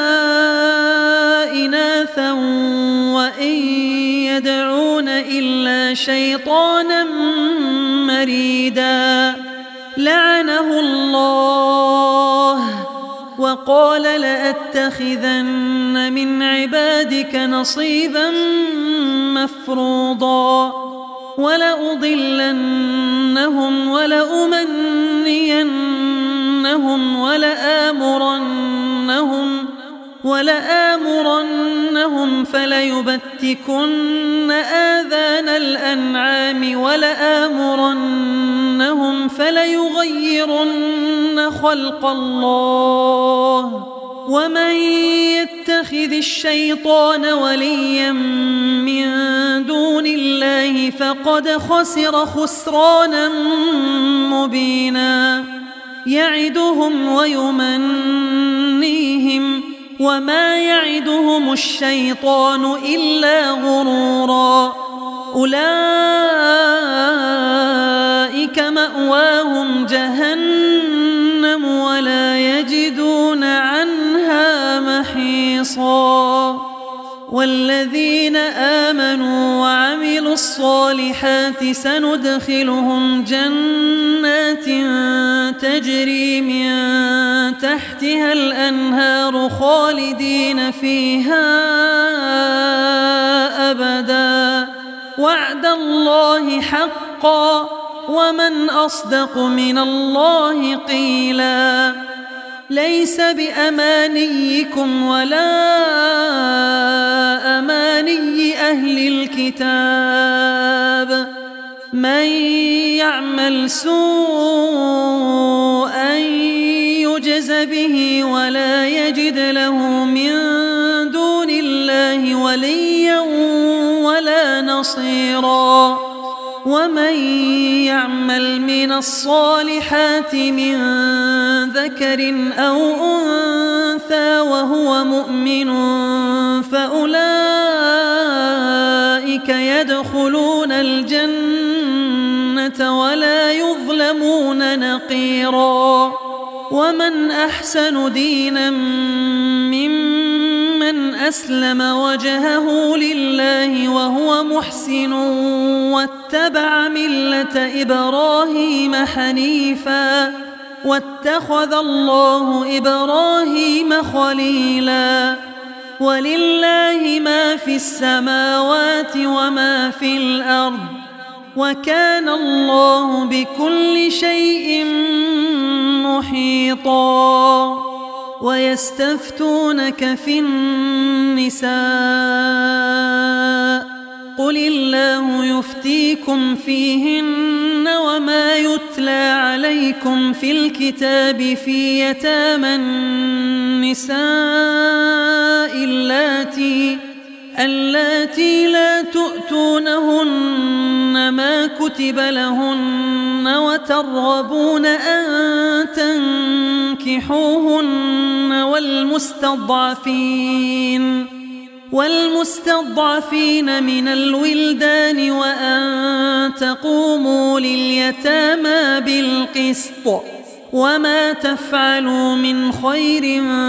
إناثا وإن يدعون إلا شيطانا مريدا لعنه الله وقال لأتخذن من عبادك نصيبا مفروضا ولأضلنهم ولأمنينهم ولآمرنهم ولآمرنهم فليبتكن آذان الأنعام ولآمرنهم فليغيرن خلق الله ومن يتخذ الشيطان وليا من دون الله فقد خسر خسرانا مبينا يعدهم ويمنيهم وما يعدهم الشيطان إلا غرورا أولئك مأواهم جهنم ولا يجدون عنها محيصا والذين آمنوا وعملوا الصالحات سندخلهم جنات تجري من تحتها الأنهار خالدين فيها أبدا وعد الله حقا ومن أصدق من الله قيلا ليس بأمانيكم ولا أماني أهل الكتاب من يعمل سوءا يجز به ولا يجد له من دون الله وليا ولا نصيرا ومن يعمل من الصالحات من ذكر أو أنثى وهو مؤمن فأولئك يدخلون الجنة ولا يظلمون نقيرا ومن أحسن دينا ممن أسلم وجهه لله وهو محسن واتبع ملة إبراهيم حنيفا واتخذ الله إبراهيم خليلا ولله ما في السماوات وما في الأرض وكان الله بكل شيء محيطا ويستفتونك في النساء قل الله يفتيكم فيهن وما يتلى عليكم في الكتاب في يتامى النساء اللاتي اللاتي لا تؤتونهن ما كتب لهن وترغبون أن تنكحوهن والمستضعفين والمستضعفين من الولدان وأن تقوموا لليتامى بالقسط وما تفعلوا من خير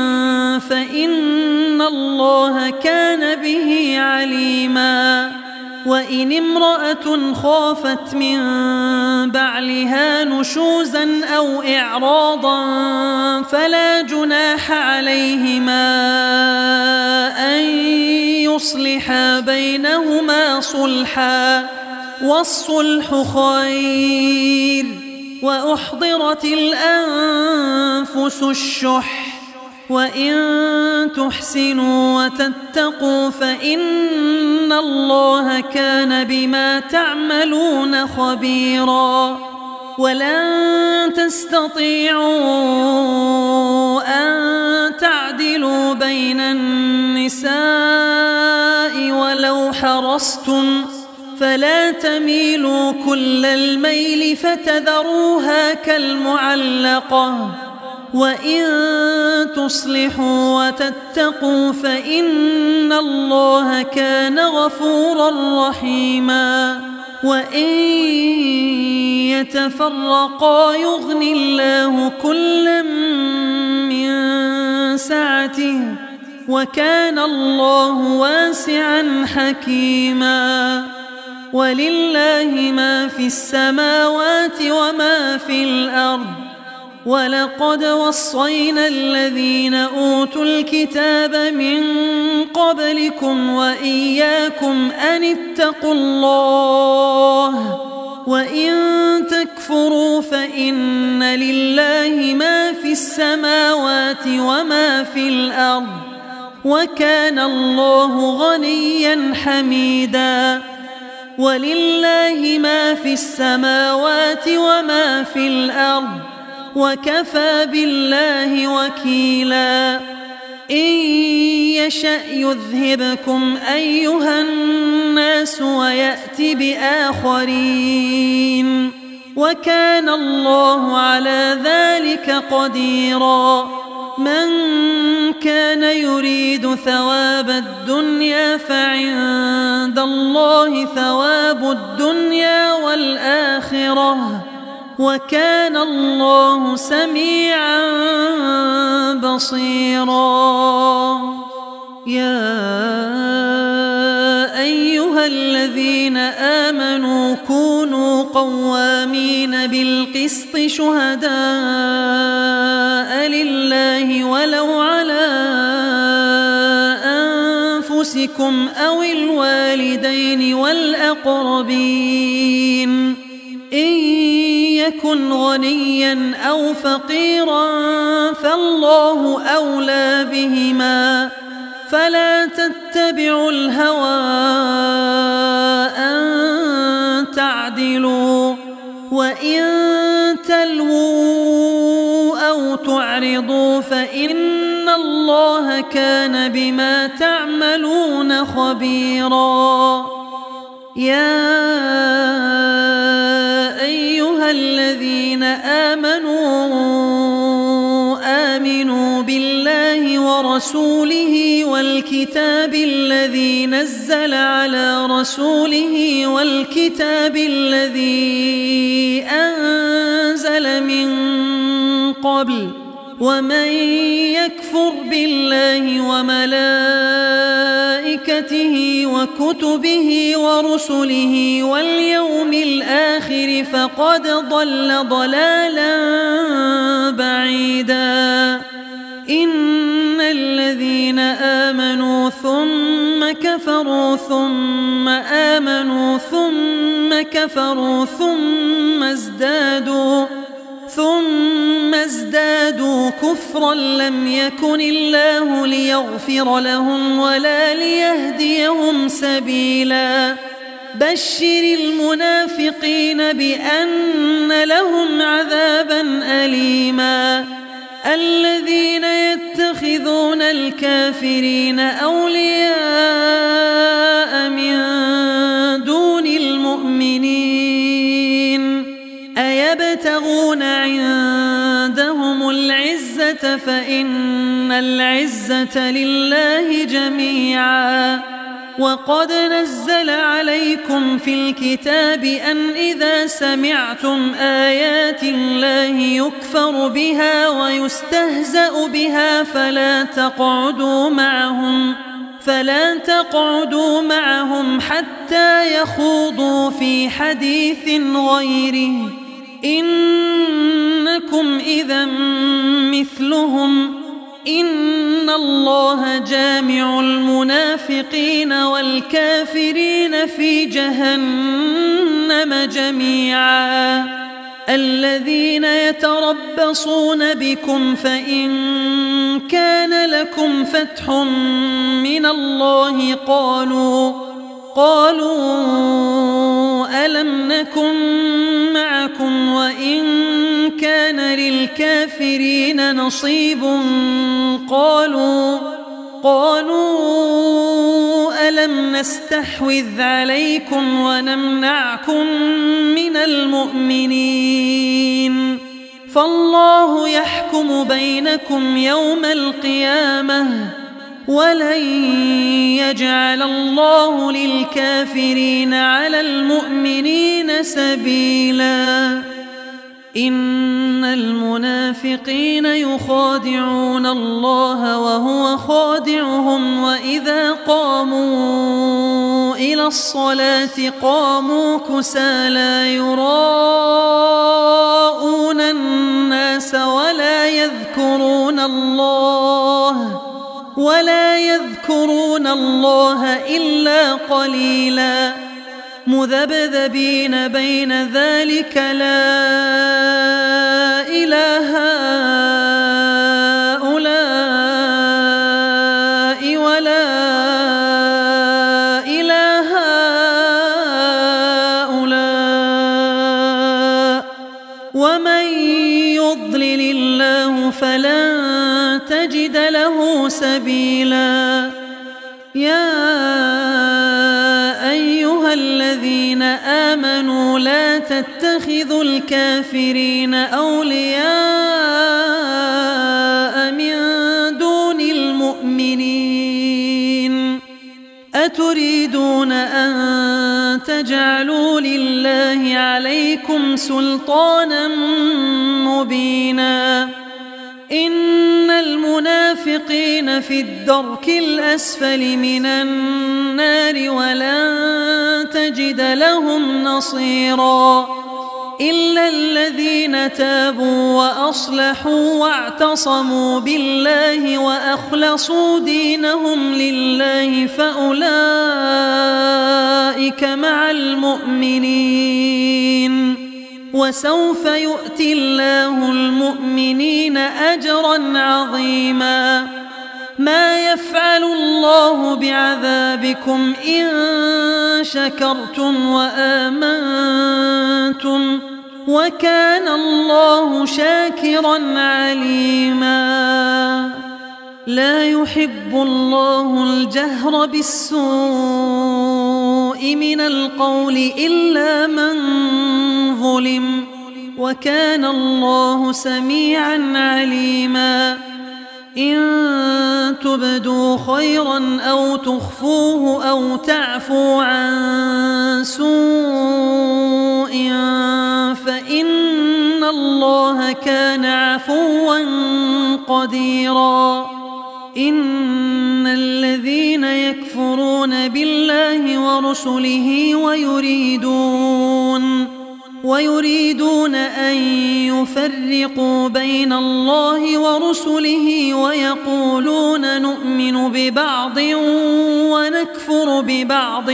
فإن الله كان به عليما وإن امرأة خافت من بعلها نشوزا أو إعراضا فلا جناح عليهما أن يصلحا بينهما صلحا والصلح خير وأحضرت الأنفس الشح وإن تحسنوا وتتقوا فإن الله كان بما تعملون خبيرا ولن تستطيعوا أن تعدلوا بين النساء ولو حرصتم فلا تميلوا كل الميل فتذروها كالمعلقة وإن تصلحوا وتتقوا فإن الله كان غفورا رحيما وإن يتفرقا يغن الله كلا من سعته وكان الله واسعا حكيما ولله ما في السماوات وما في الأرض ولقد وصينا الذين أوتوا الكتاب من قبلكم وإياكم أن اتقوا الله وإن تكفروا فإن لله ما في السماوات وما في الأرض وكان الله غنيا حميدا ولله ما في السماوات وما في الأرض وكفى بالله وكيلا إن يشأ يذهبكم أيها الناس ويأت بآخرين وكان الله على ذلك قديرا من كان يريد ثواب الدنيا فعند الله ثواب الدنيا والآخرة وكان الله سميعا بصيرا يا أيها الذين آمنوا كونوا قوامين بالقسط شهداء لله ولو على أنفسكم أو الوالدين والأقربين إن يكن غنيا أو فقيرا فالله أولى بهما فلا تتبعوا الهوى أن تعدلوا وإن تلووا أو تعرضوا فإن الله كان بما تعملون خبيرا يا أيها الذين آمنوا آمنوا بالله ورسوله والكتاب الذي نزل على رسوله والكتاب الذي أنزل من قبل ومن يكفر بالله وملائكته وكتبه ورسله واليوم الآخر فقد ضل ضلالا بعيدا إن الذين آمنوا ثم كفروا ثم آمنوا ثم كفروا ثم ازدادوا ثم ازدادوا كفرا لم يكن الله ليغفر لهم ولا ليهديهم سبيلا بشر المنافقين بأن لهم عذابا أليما الذين يتخذون الكافرين أولياء من دون المؤمنين أيبتغون عندهم العزة فإن العزة لله جميعا وقد نزل عليكم في الكتاب أن إذا سمعتم آيات الله يكفر بها ويستهزأ بها فلا تقعدوا معهم فلا تقعدوا معهم حتى يخوضوا في حديث غيره إنكم إذا مثلهم إن الله جامع المنافقين والكافرين في جهنم جميعا الذين يتربصون بكم فإن كان لكم فتح من الله قالوا قالوا ألم نكن معكم وإن كان للكافرين نصيب قالوا قالوا ألم نستحوذ عليكم ونمنعكم من المؤمنين فالله يحكم بينكم يوم القيامة ولن يجعل الله للكافرين على المؤمنين سبيلا إن المنافقين يخادعون الله وهو خادعهم وإذا قاموا إلى الصلاة قاموا كسالى يراءون الناس ولا يذكرون الله ولا يذكرون الله إلا قليلا مذبذبين بين ذلك لا إله هؤلاء ولا إله هؤلاء ومن يضلل الله فلن تجد له سبيلا يا أيها الذين آمنوا لا تتخذوا الكافرين أولياء من دون المؤمنين أتريدون أن تجعلوا لله عليكم سلطانا مبينا إن المنافقين في الدرك الأسفل من النار ولن تجد لهم نصيرا إلا الذين تابوا وأصلحوا واعتصموا بالله وأخلصوا دينهم لله فأولئك مع المؤمنين وسوف يؤتي الله المؤمنين أجرا عظيما ما يفعل الله بعذابكم إن شكرتم وآمنتم وكان الله شاكرا عليما لا يحب الله الجهر بالسوء من القول إلا من ظلم وكان الله سميعا عليما إن تبدوا خيرا أو تخفوه أو تعفوا عن سوء فإن الله كان عفوا قديرا إن الذين يكفرون بالله ورسله ويريدون ويريدون أن يفرقوا بين الله ورسله ويقولون نؤمن ببعض ونكفر ببعض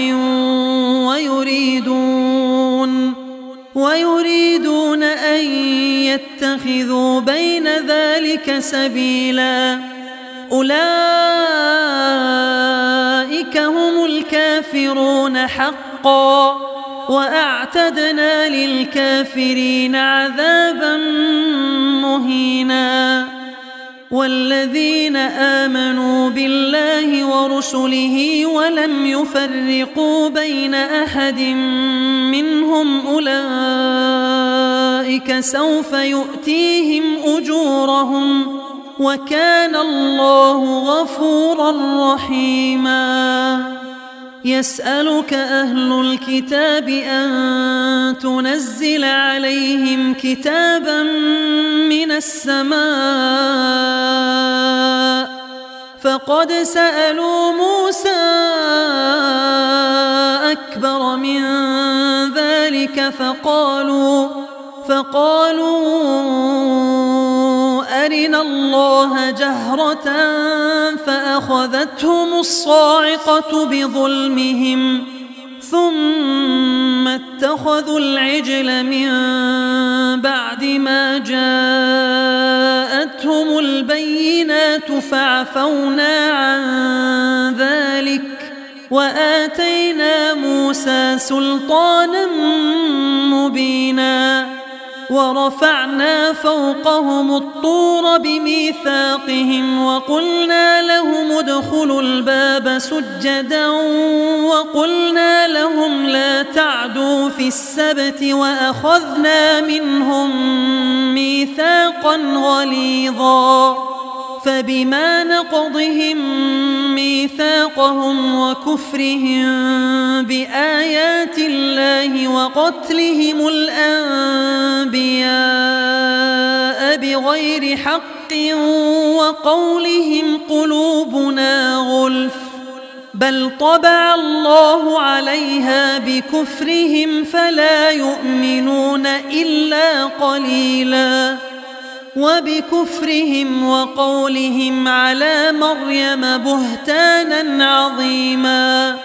ويريدون ويريدون أن يتخذوا بين ذلك سبيلا أولئك هم الكافرون حقا وأعتدنا للكافرين عذابا مهينا والذين آمنوا بالله ورسله ولم يفرقوا بين أحد منهم أولئك سوف يؤتيهم أجورهم وكان الله غفورا رحيما يسألك أهل الكتاب أن تنزل عليهم كتابا من السماء فقد سألوا موسى أكبر من ذلك فقالوا فقالوا أرنا الله جهرة فأخذتهم الصاعقة بظلمهم ثم اتخذوا العجل من بعد ما جاءتهم البينات فعفونا عن ذلك وآتينا موسى سلطانا مبينا ورفعنا فوقهم الطور بميثاقهم وقلنا لهم ادخلوا الباب سجدا وقلنا لهم لا تعدوا في السبت وأخذنا منهم ميثاقا غليظا فبما نقضهم ميثاقهم وكفرهم بآيات الله وقتلهم الأنبياء بغير حق وقولهم قلوبنا غلف بل طبع الله عليها بكفرهم فلا يؤمنون إلا قليلا وبكفرهم وقولهم على مريم بهتانا عظيما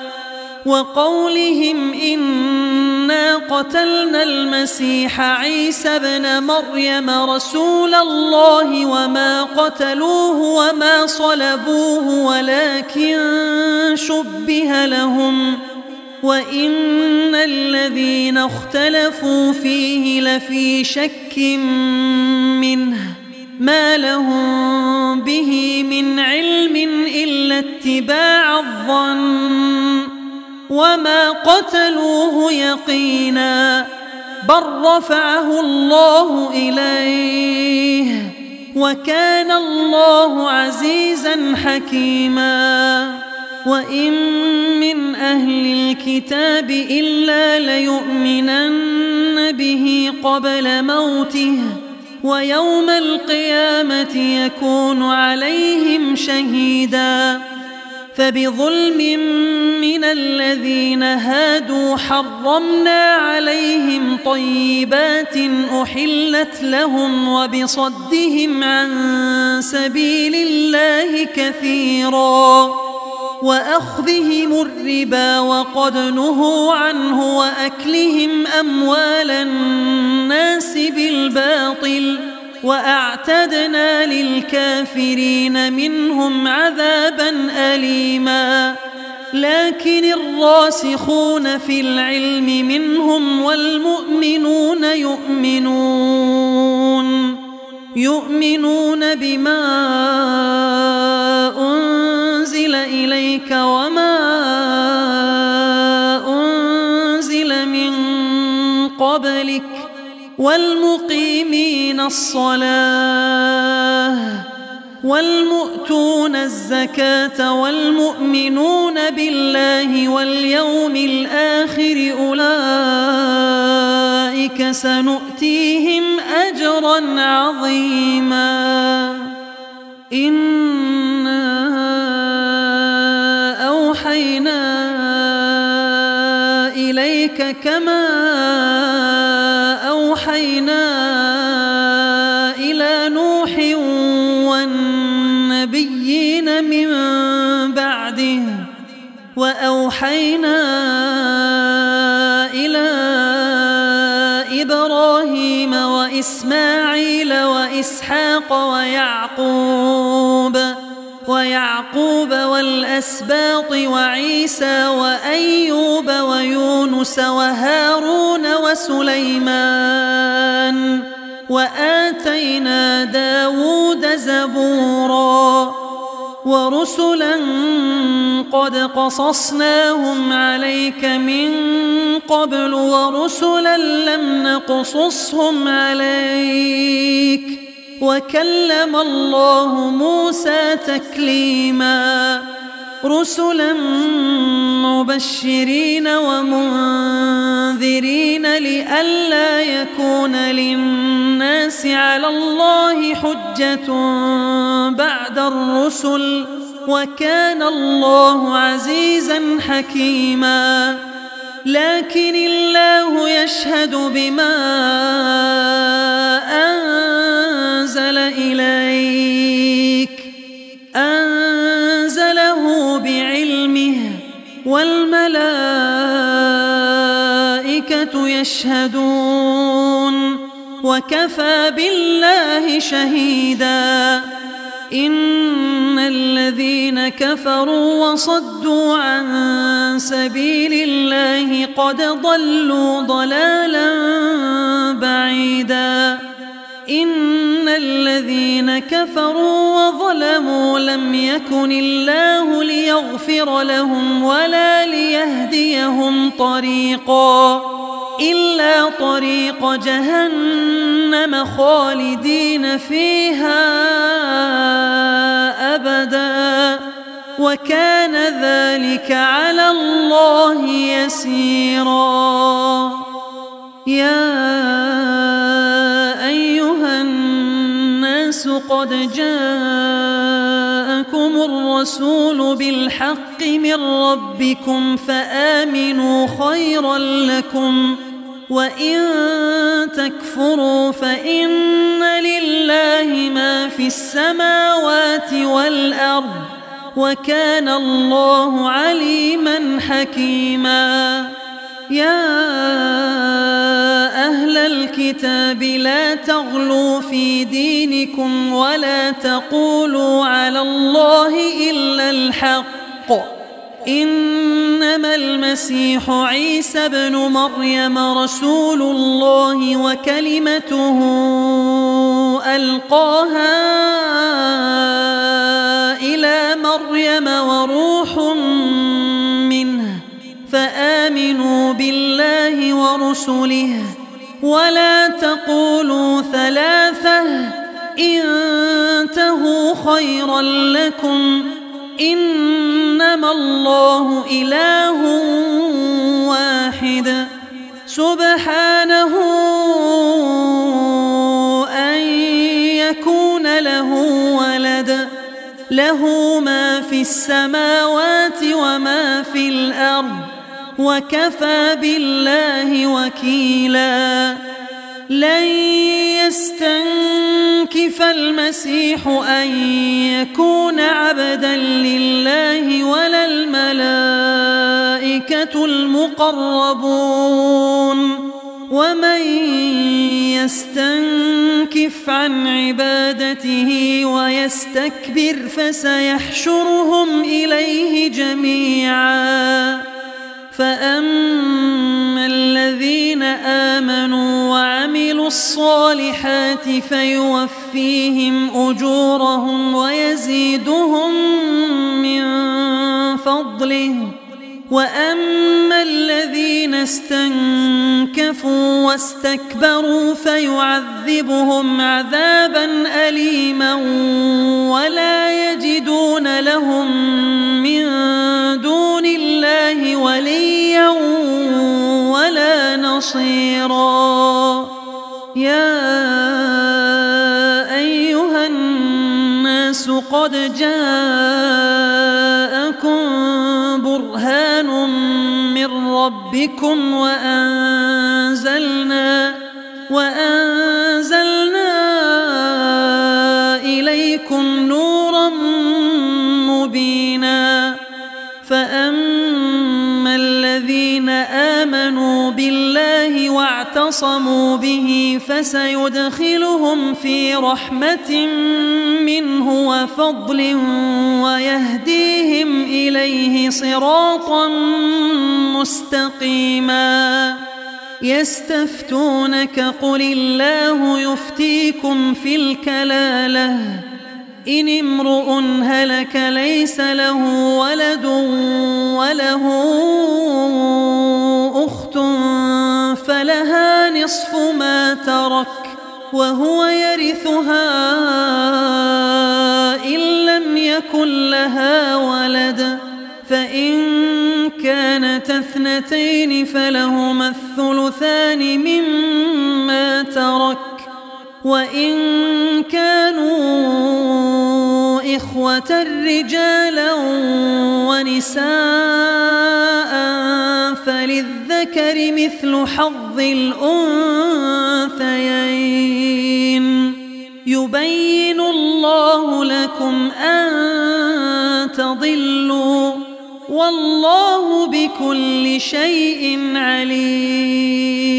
وقولهم إنا قتلنا المسيح عيسى ابن مريم رسول الله وما قتلوه وما صلبوه ولكن شبه لهم وإن الذين اختلفوا فيه لفي شك منه ما لهم به من علم إلا اتباع الظن وما قتلوه يقينا بل رفعه الله إليه وكان الله عزيزا حكيما وإن من أهل الكتاب إلا ليؤمنن به قبل موته ويوم القيامة يكون عليهم شهيدا فبظلم من الذين هادوا حرمنا عليهم طيبات أحلت لهم وبصدهم عن سبيل الله كثيرا وأخذهم الربا وقد نهوا عنه وأكلهم أموال الناس بالباطل وأعتدنا للكافرين منهم عذابا أليما لكن الراسخون في العلم منهم والمؤمنون يؤمنون يؤمنون بما أنزل إليك وما أنزل من قبلك والمقيمين الصلاة والمؤتون الزكاة والمؤمنون بالله واليوم الآخر أولئك سنؤتيهم أجرا عظيما إنا أوحينا إليك كما أوحينا إلى نوح والنبيين من بعده وأوحينا إلى إبراهيم وإسماعيل وإسحاق ويعقوب ويعقوب والأسباط وعيسى وأيوب ويونس وهارون وسليمان وآتينا داود زبورا ورسلا قد قصصناهم عليك من قبل ورسلا لم نقصصهم عليك وكلم الله موسى تكليما رسلا مبشرين ومنذرين لئلا يكون للناس على الله حجة بعد الرسل وكان الله عزيزا حكيما لكن الله يشهد بما أنزل إليك أنزله بعلمه والملائكة يشهدون وكفى بالله شهيدا إن الذين كفروا وصدوا عن سبيل الله قد ضلوا ضلالا بعيدا إن الذين كفروا وظلموا لم يكن الله ليغفر لهم ولا ليهديهم طريقا إلا طريق جهنم خالدين فيها أبدا وكان ذلك على الله يسيرا. يا أيها الناس قد جاءكم الرسول بالحق من ربكم فآمنوا خيرا لكم وإن تكفروا فإن لله ما في السماوات والأرض وكان الله عليما حكيما. يا أهل الكتاب لا تغلوا في دينكم ولا تقولوا على الله إلا الحق إنما المسيح عيسى ابن مريم رسول الله وكلمته ألقاها إلى مريم وروح منه فآمنوا بالله ورسله ولا تقولوا ثلاثة انتهوا خيرا لكم إنما الله إله واحد سبحانه أن يكون له ولد له ما في السماوات وما في الأرض وكفى بالله وكيلا. لن يستنكف المسيح أن يكون عبدا لله ولا الملائكة المقربون ومن يستنكف عن عبادته ويستكبر فسيحشرهم إليه جميعا. فأما الذين آمنوا وعملوا الصالحات فيوفيهم أجورهم ويزيدهم من فضله وأما الذين استنكفوا واستكبروا فيعذبهم عذابا أليما ولا يجدون لهم من دون الله وليا ولا نصيرا. يا أيها الناس قد جاءكم برهان من ربكم وأنزلنا وأنزلنا إليكم نورا مبينا. فأما الذين آمنوا بالله واعتصموا به فسيدخلهم في رحمة منه وفضل ويهديهم إليه صراطا مستقيما. يستفتونك قل الله يفتيكم في الكلالة إن امرؤ هلك ليس له ولد وله أخت فلها نصف ما ترك وهو يرثها إن لم يكن لها ولد فإن كانت اثنتين فلهما الثلثان مما ترك وإن كانوا إخوة رجالا ونساء فللذكر مثل حظ الأنثيين يبين الله لكم أن تضلوا والله بكل شيء عليم.